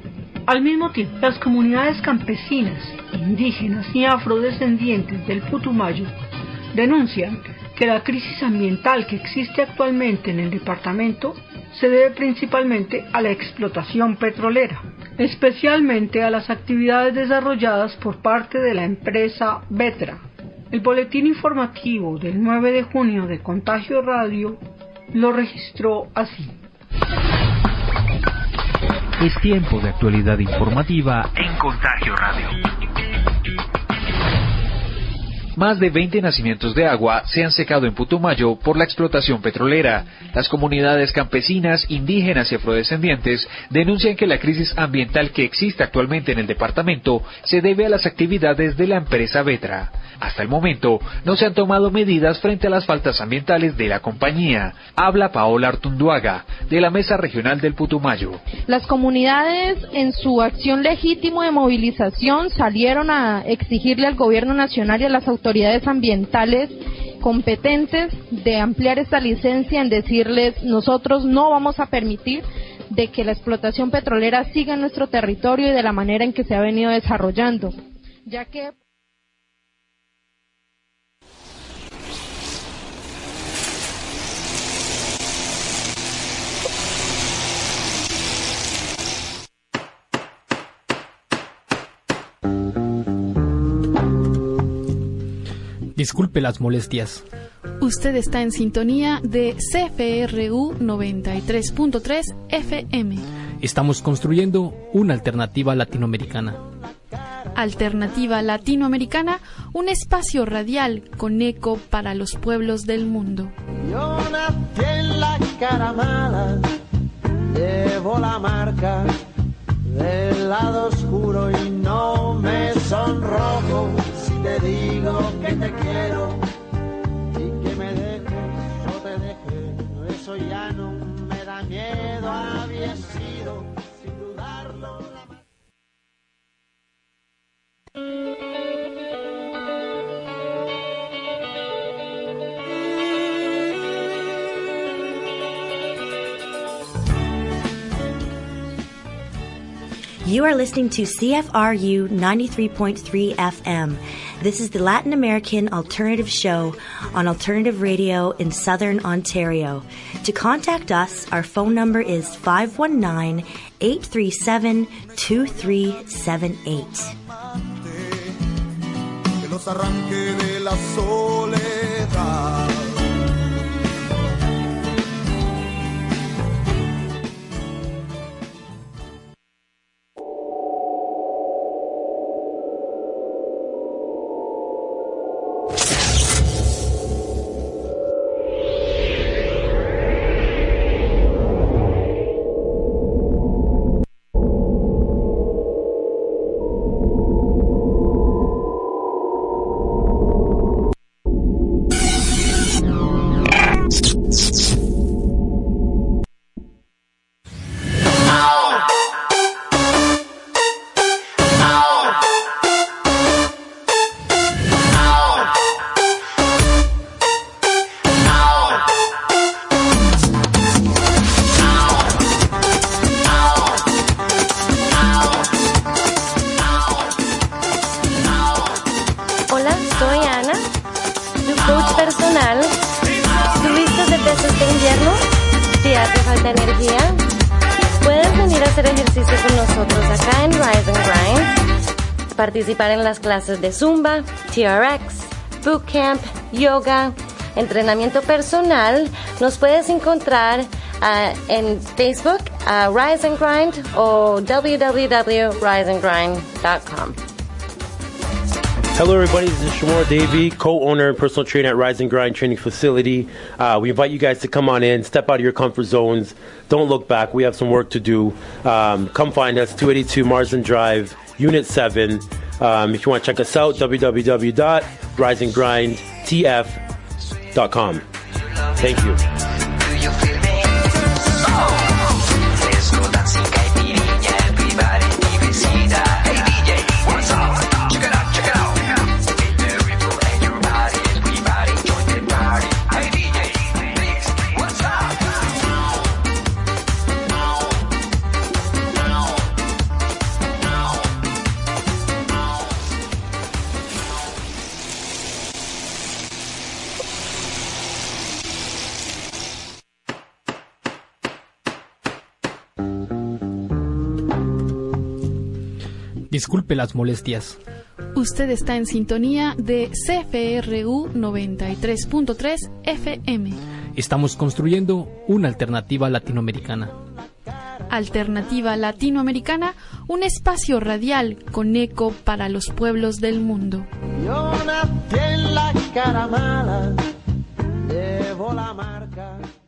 Al mismo tiempo, las comunidades campesinas, indígenas y afrodescendientes del Putumayo denuncian que la crisis ambiental que existe actualmente en el departamento se debe principalmente a la explotación petrolera, especialmente a las actividades desarrolladas por parte de la empresa Vetra. El boletín informativo del 9 de junio de Contagio Radio lo registró así. Es tiempo de actualidad informativa en Contagio Radio. Más de 20 nacimientos de agua se han secado en Putumayo por la explotación petrolera. Las comunidades campesinas, indígenas y afrodescendientes denuncian que la crisis ambiental que existe actualmente en el departamento se debe a las actividades de la empresa Vetra. Hasta el momento no se han tomado medidas frente a las faltas ambientales de la compañía. Habla Paola Artunduaga, de la Mesa Regional del Putumayo. Las comunidades, en su acción legítima de movilización, salieron a exigirle al gobierno nacional y a las autoridades ambientales competentes de ampliar esta licencia, en decirles: nosotros no vamos a permitir de que la explotación petrolera siga en nuestro territorio y de la manera en que se ha venido desarrollando, ya que Disculpe las molestias. Usted está en sintonía de CFRU 93.3 FM. Estamos construyendo una alternativa latinoamericana. Alternativa Latinoamericana, un espacio radial con eco para los pueblos del mundo. Yo nací en la Caramala, llevo la marca del lado oscuro y no me sonrojo si te digo que te quiero y que me dejes o te deje. Eso ya no me da miedo, había sido sin dudarlo. You are listening to CFRU 93.3 FM. This is the Latin American Alternative Show on Alternative Radio in Southern Ontario. To contact us, our phone number is 519-837-2378. Que los arranque de la soledad. Participar en las clases de Zumba, TRX, Bootcamp, Yoga, entrenamiento personal. Nos puedes encontrar en Facebook, Rise and Grind o www.riseandgrind.com. Hello everybody, this is Shamor Davey, co-owner and personal trainer at Rise and Grind Training Facility. We invite you guys to come on in, step out of your comfort zones. Don't look back, we have some work to do. Come find us, 282 Marsden Drive, Unit 7. If you want to check us out, www.riseandgrindtf.com. Thank you. Disculpe las molestias. Usted está en sintonía de CFRU 93.3 FM. Estamos construyendo una alternativa latinoamericana. Alternativa Latinoamericana, un espacio radial con eco para los pueblos del mundo. Yo nací en la cara mala, llevo la marca.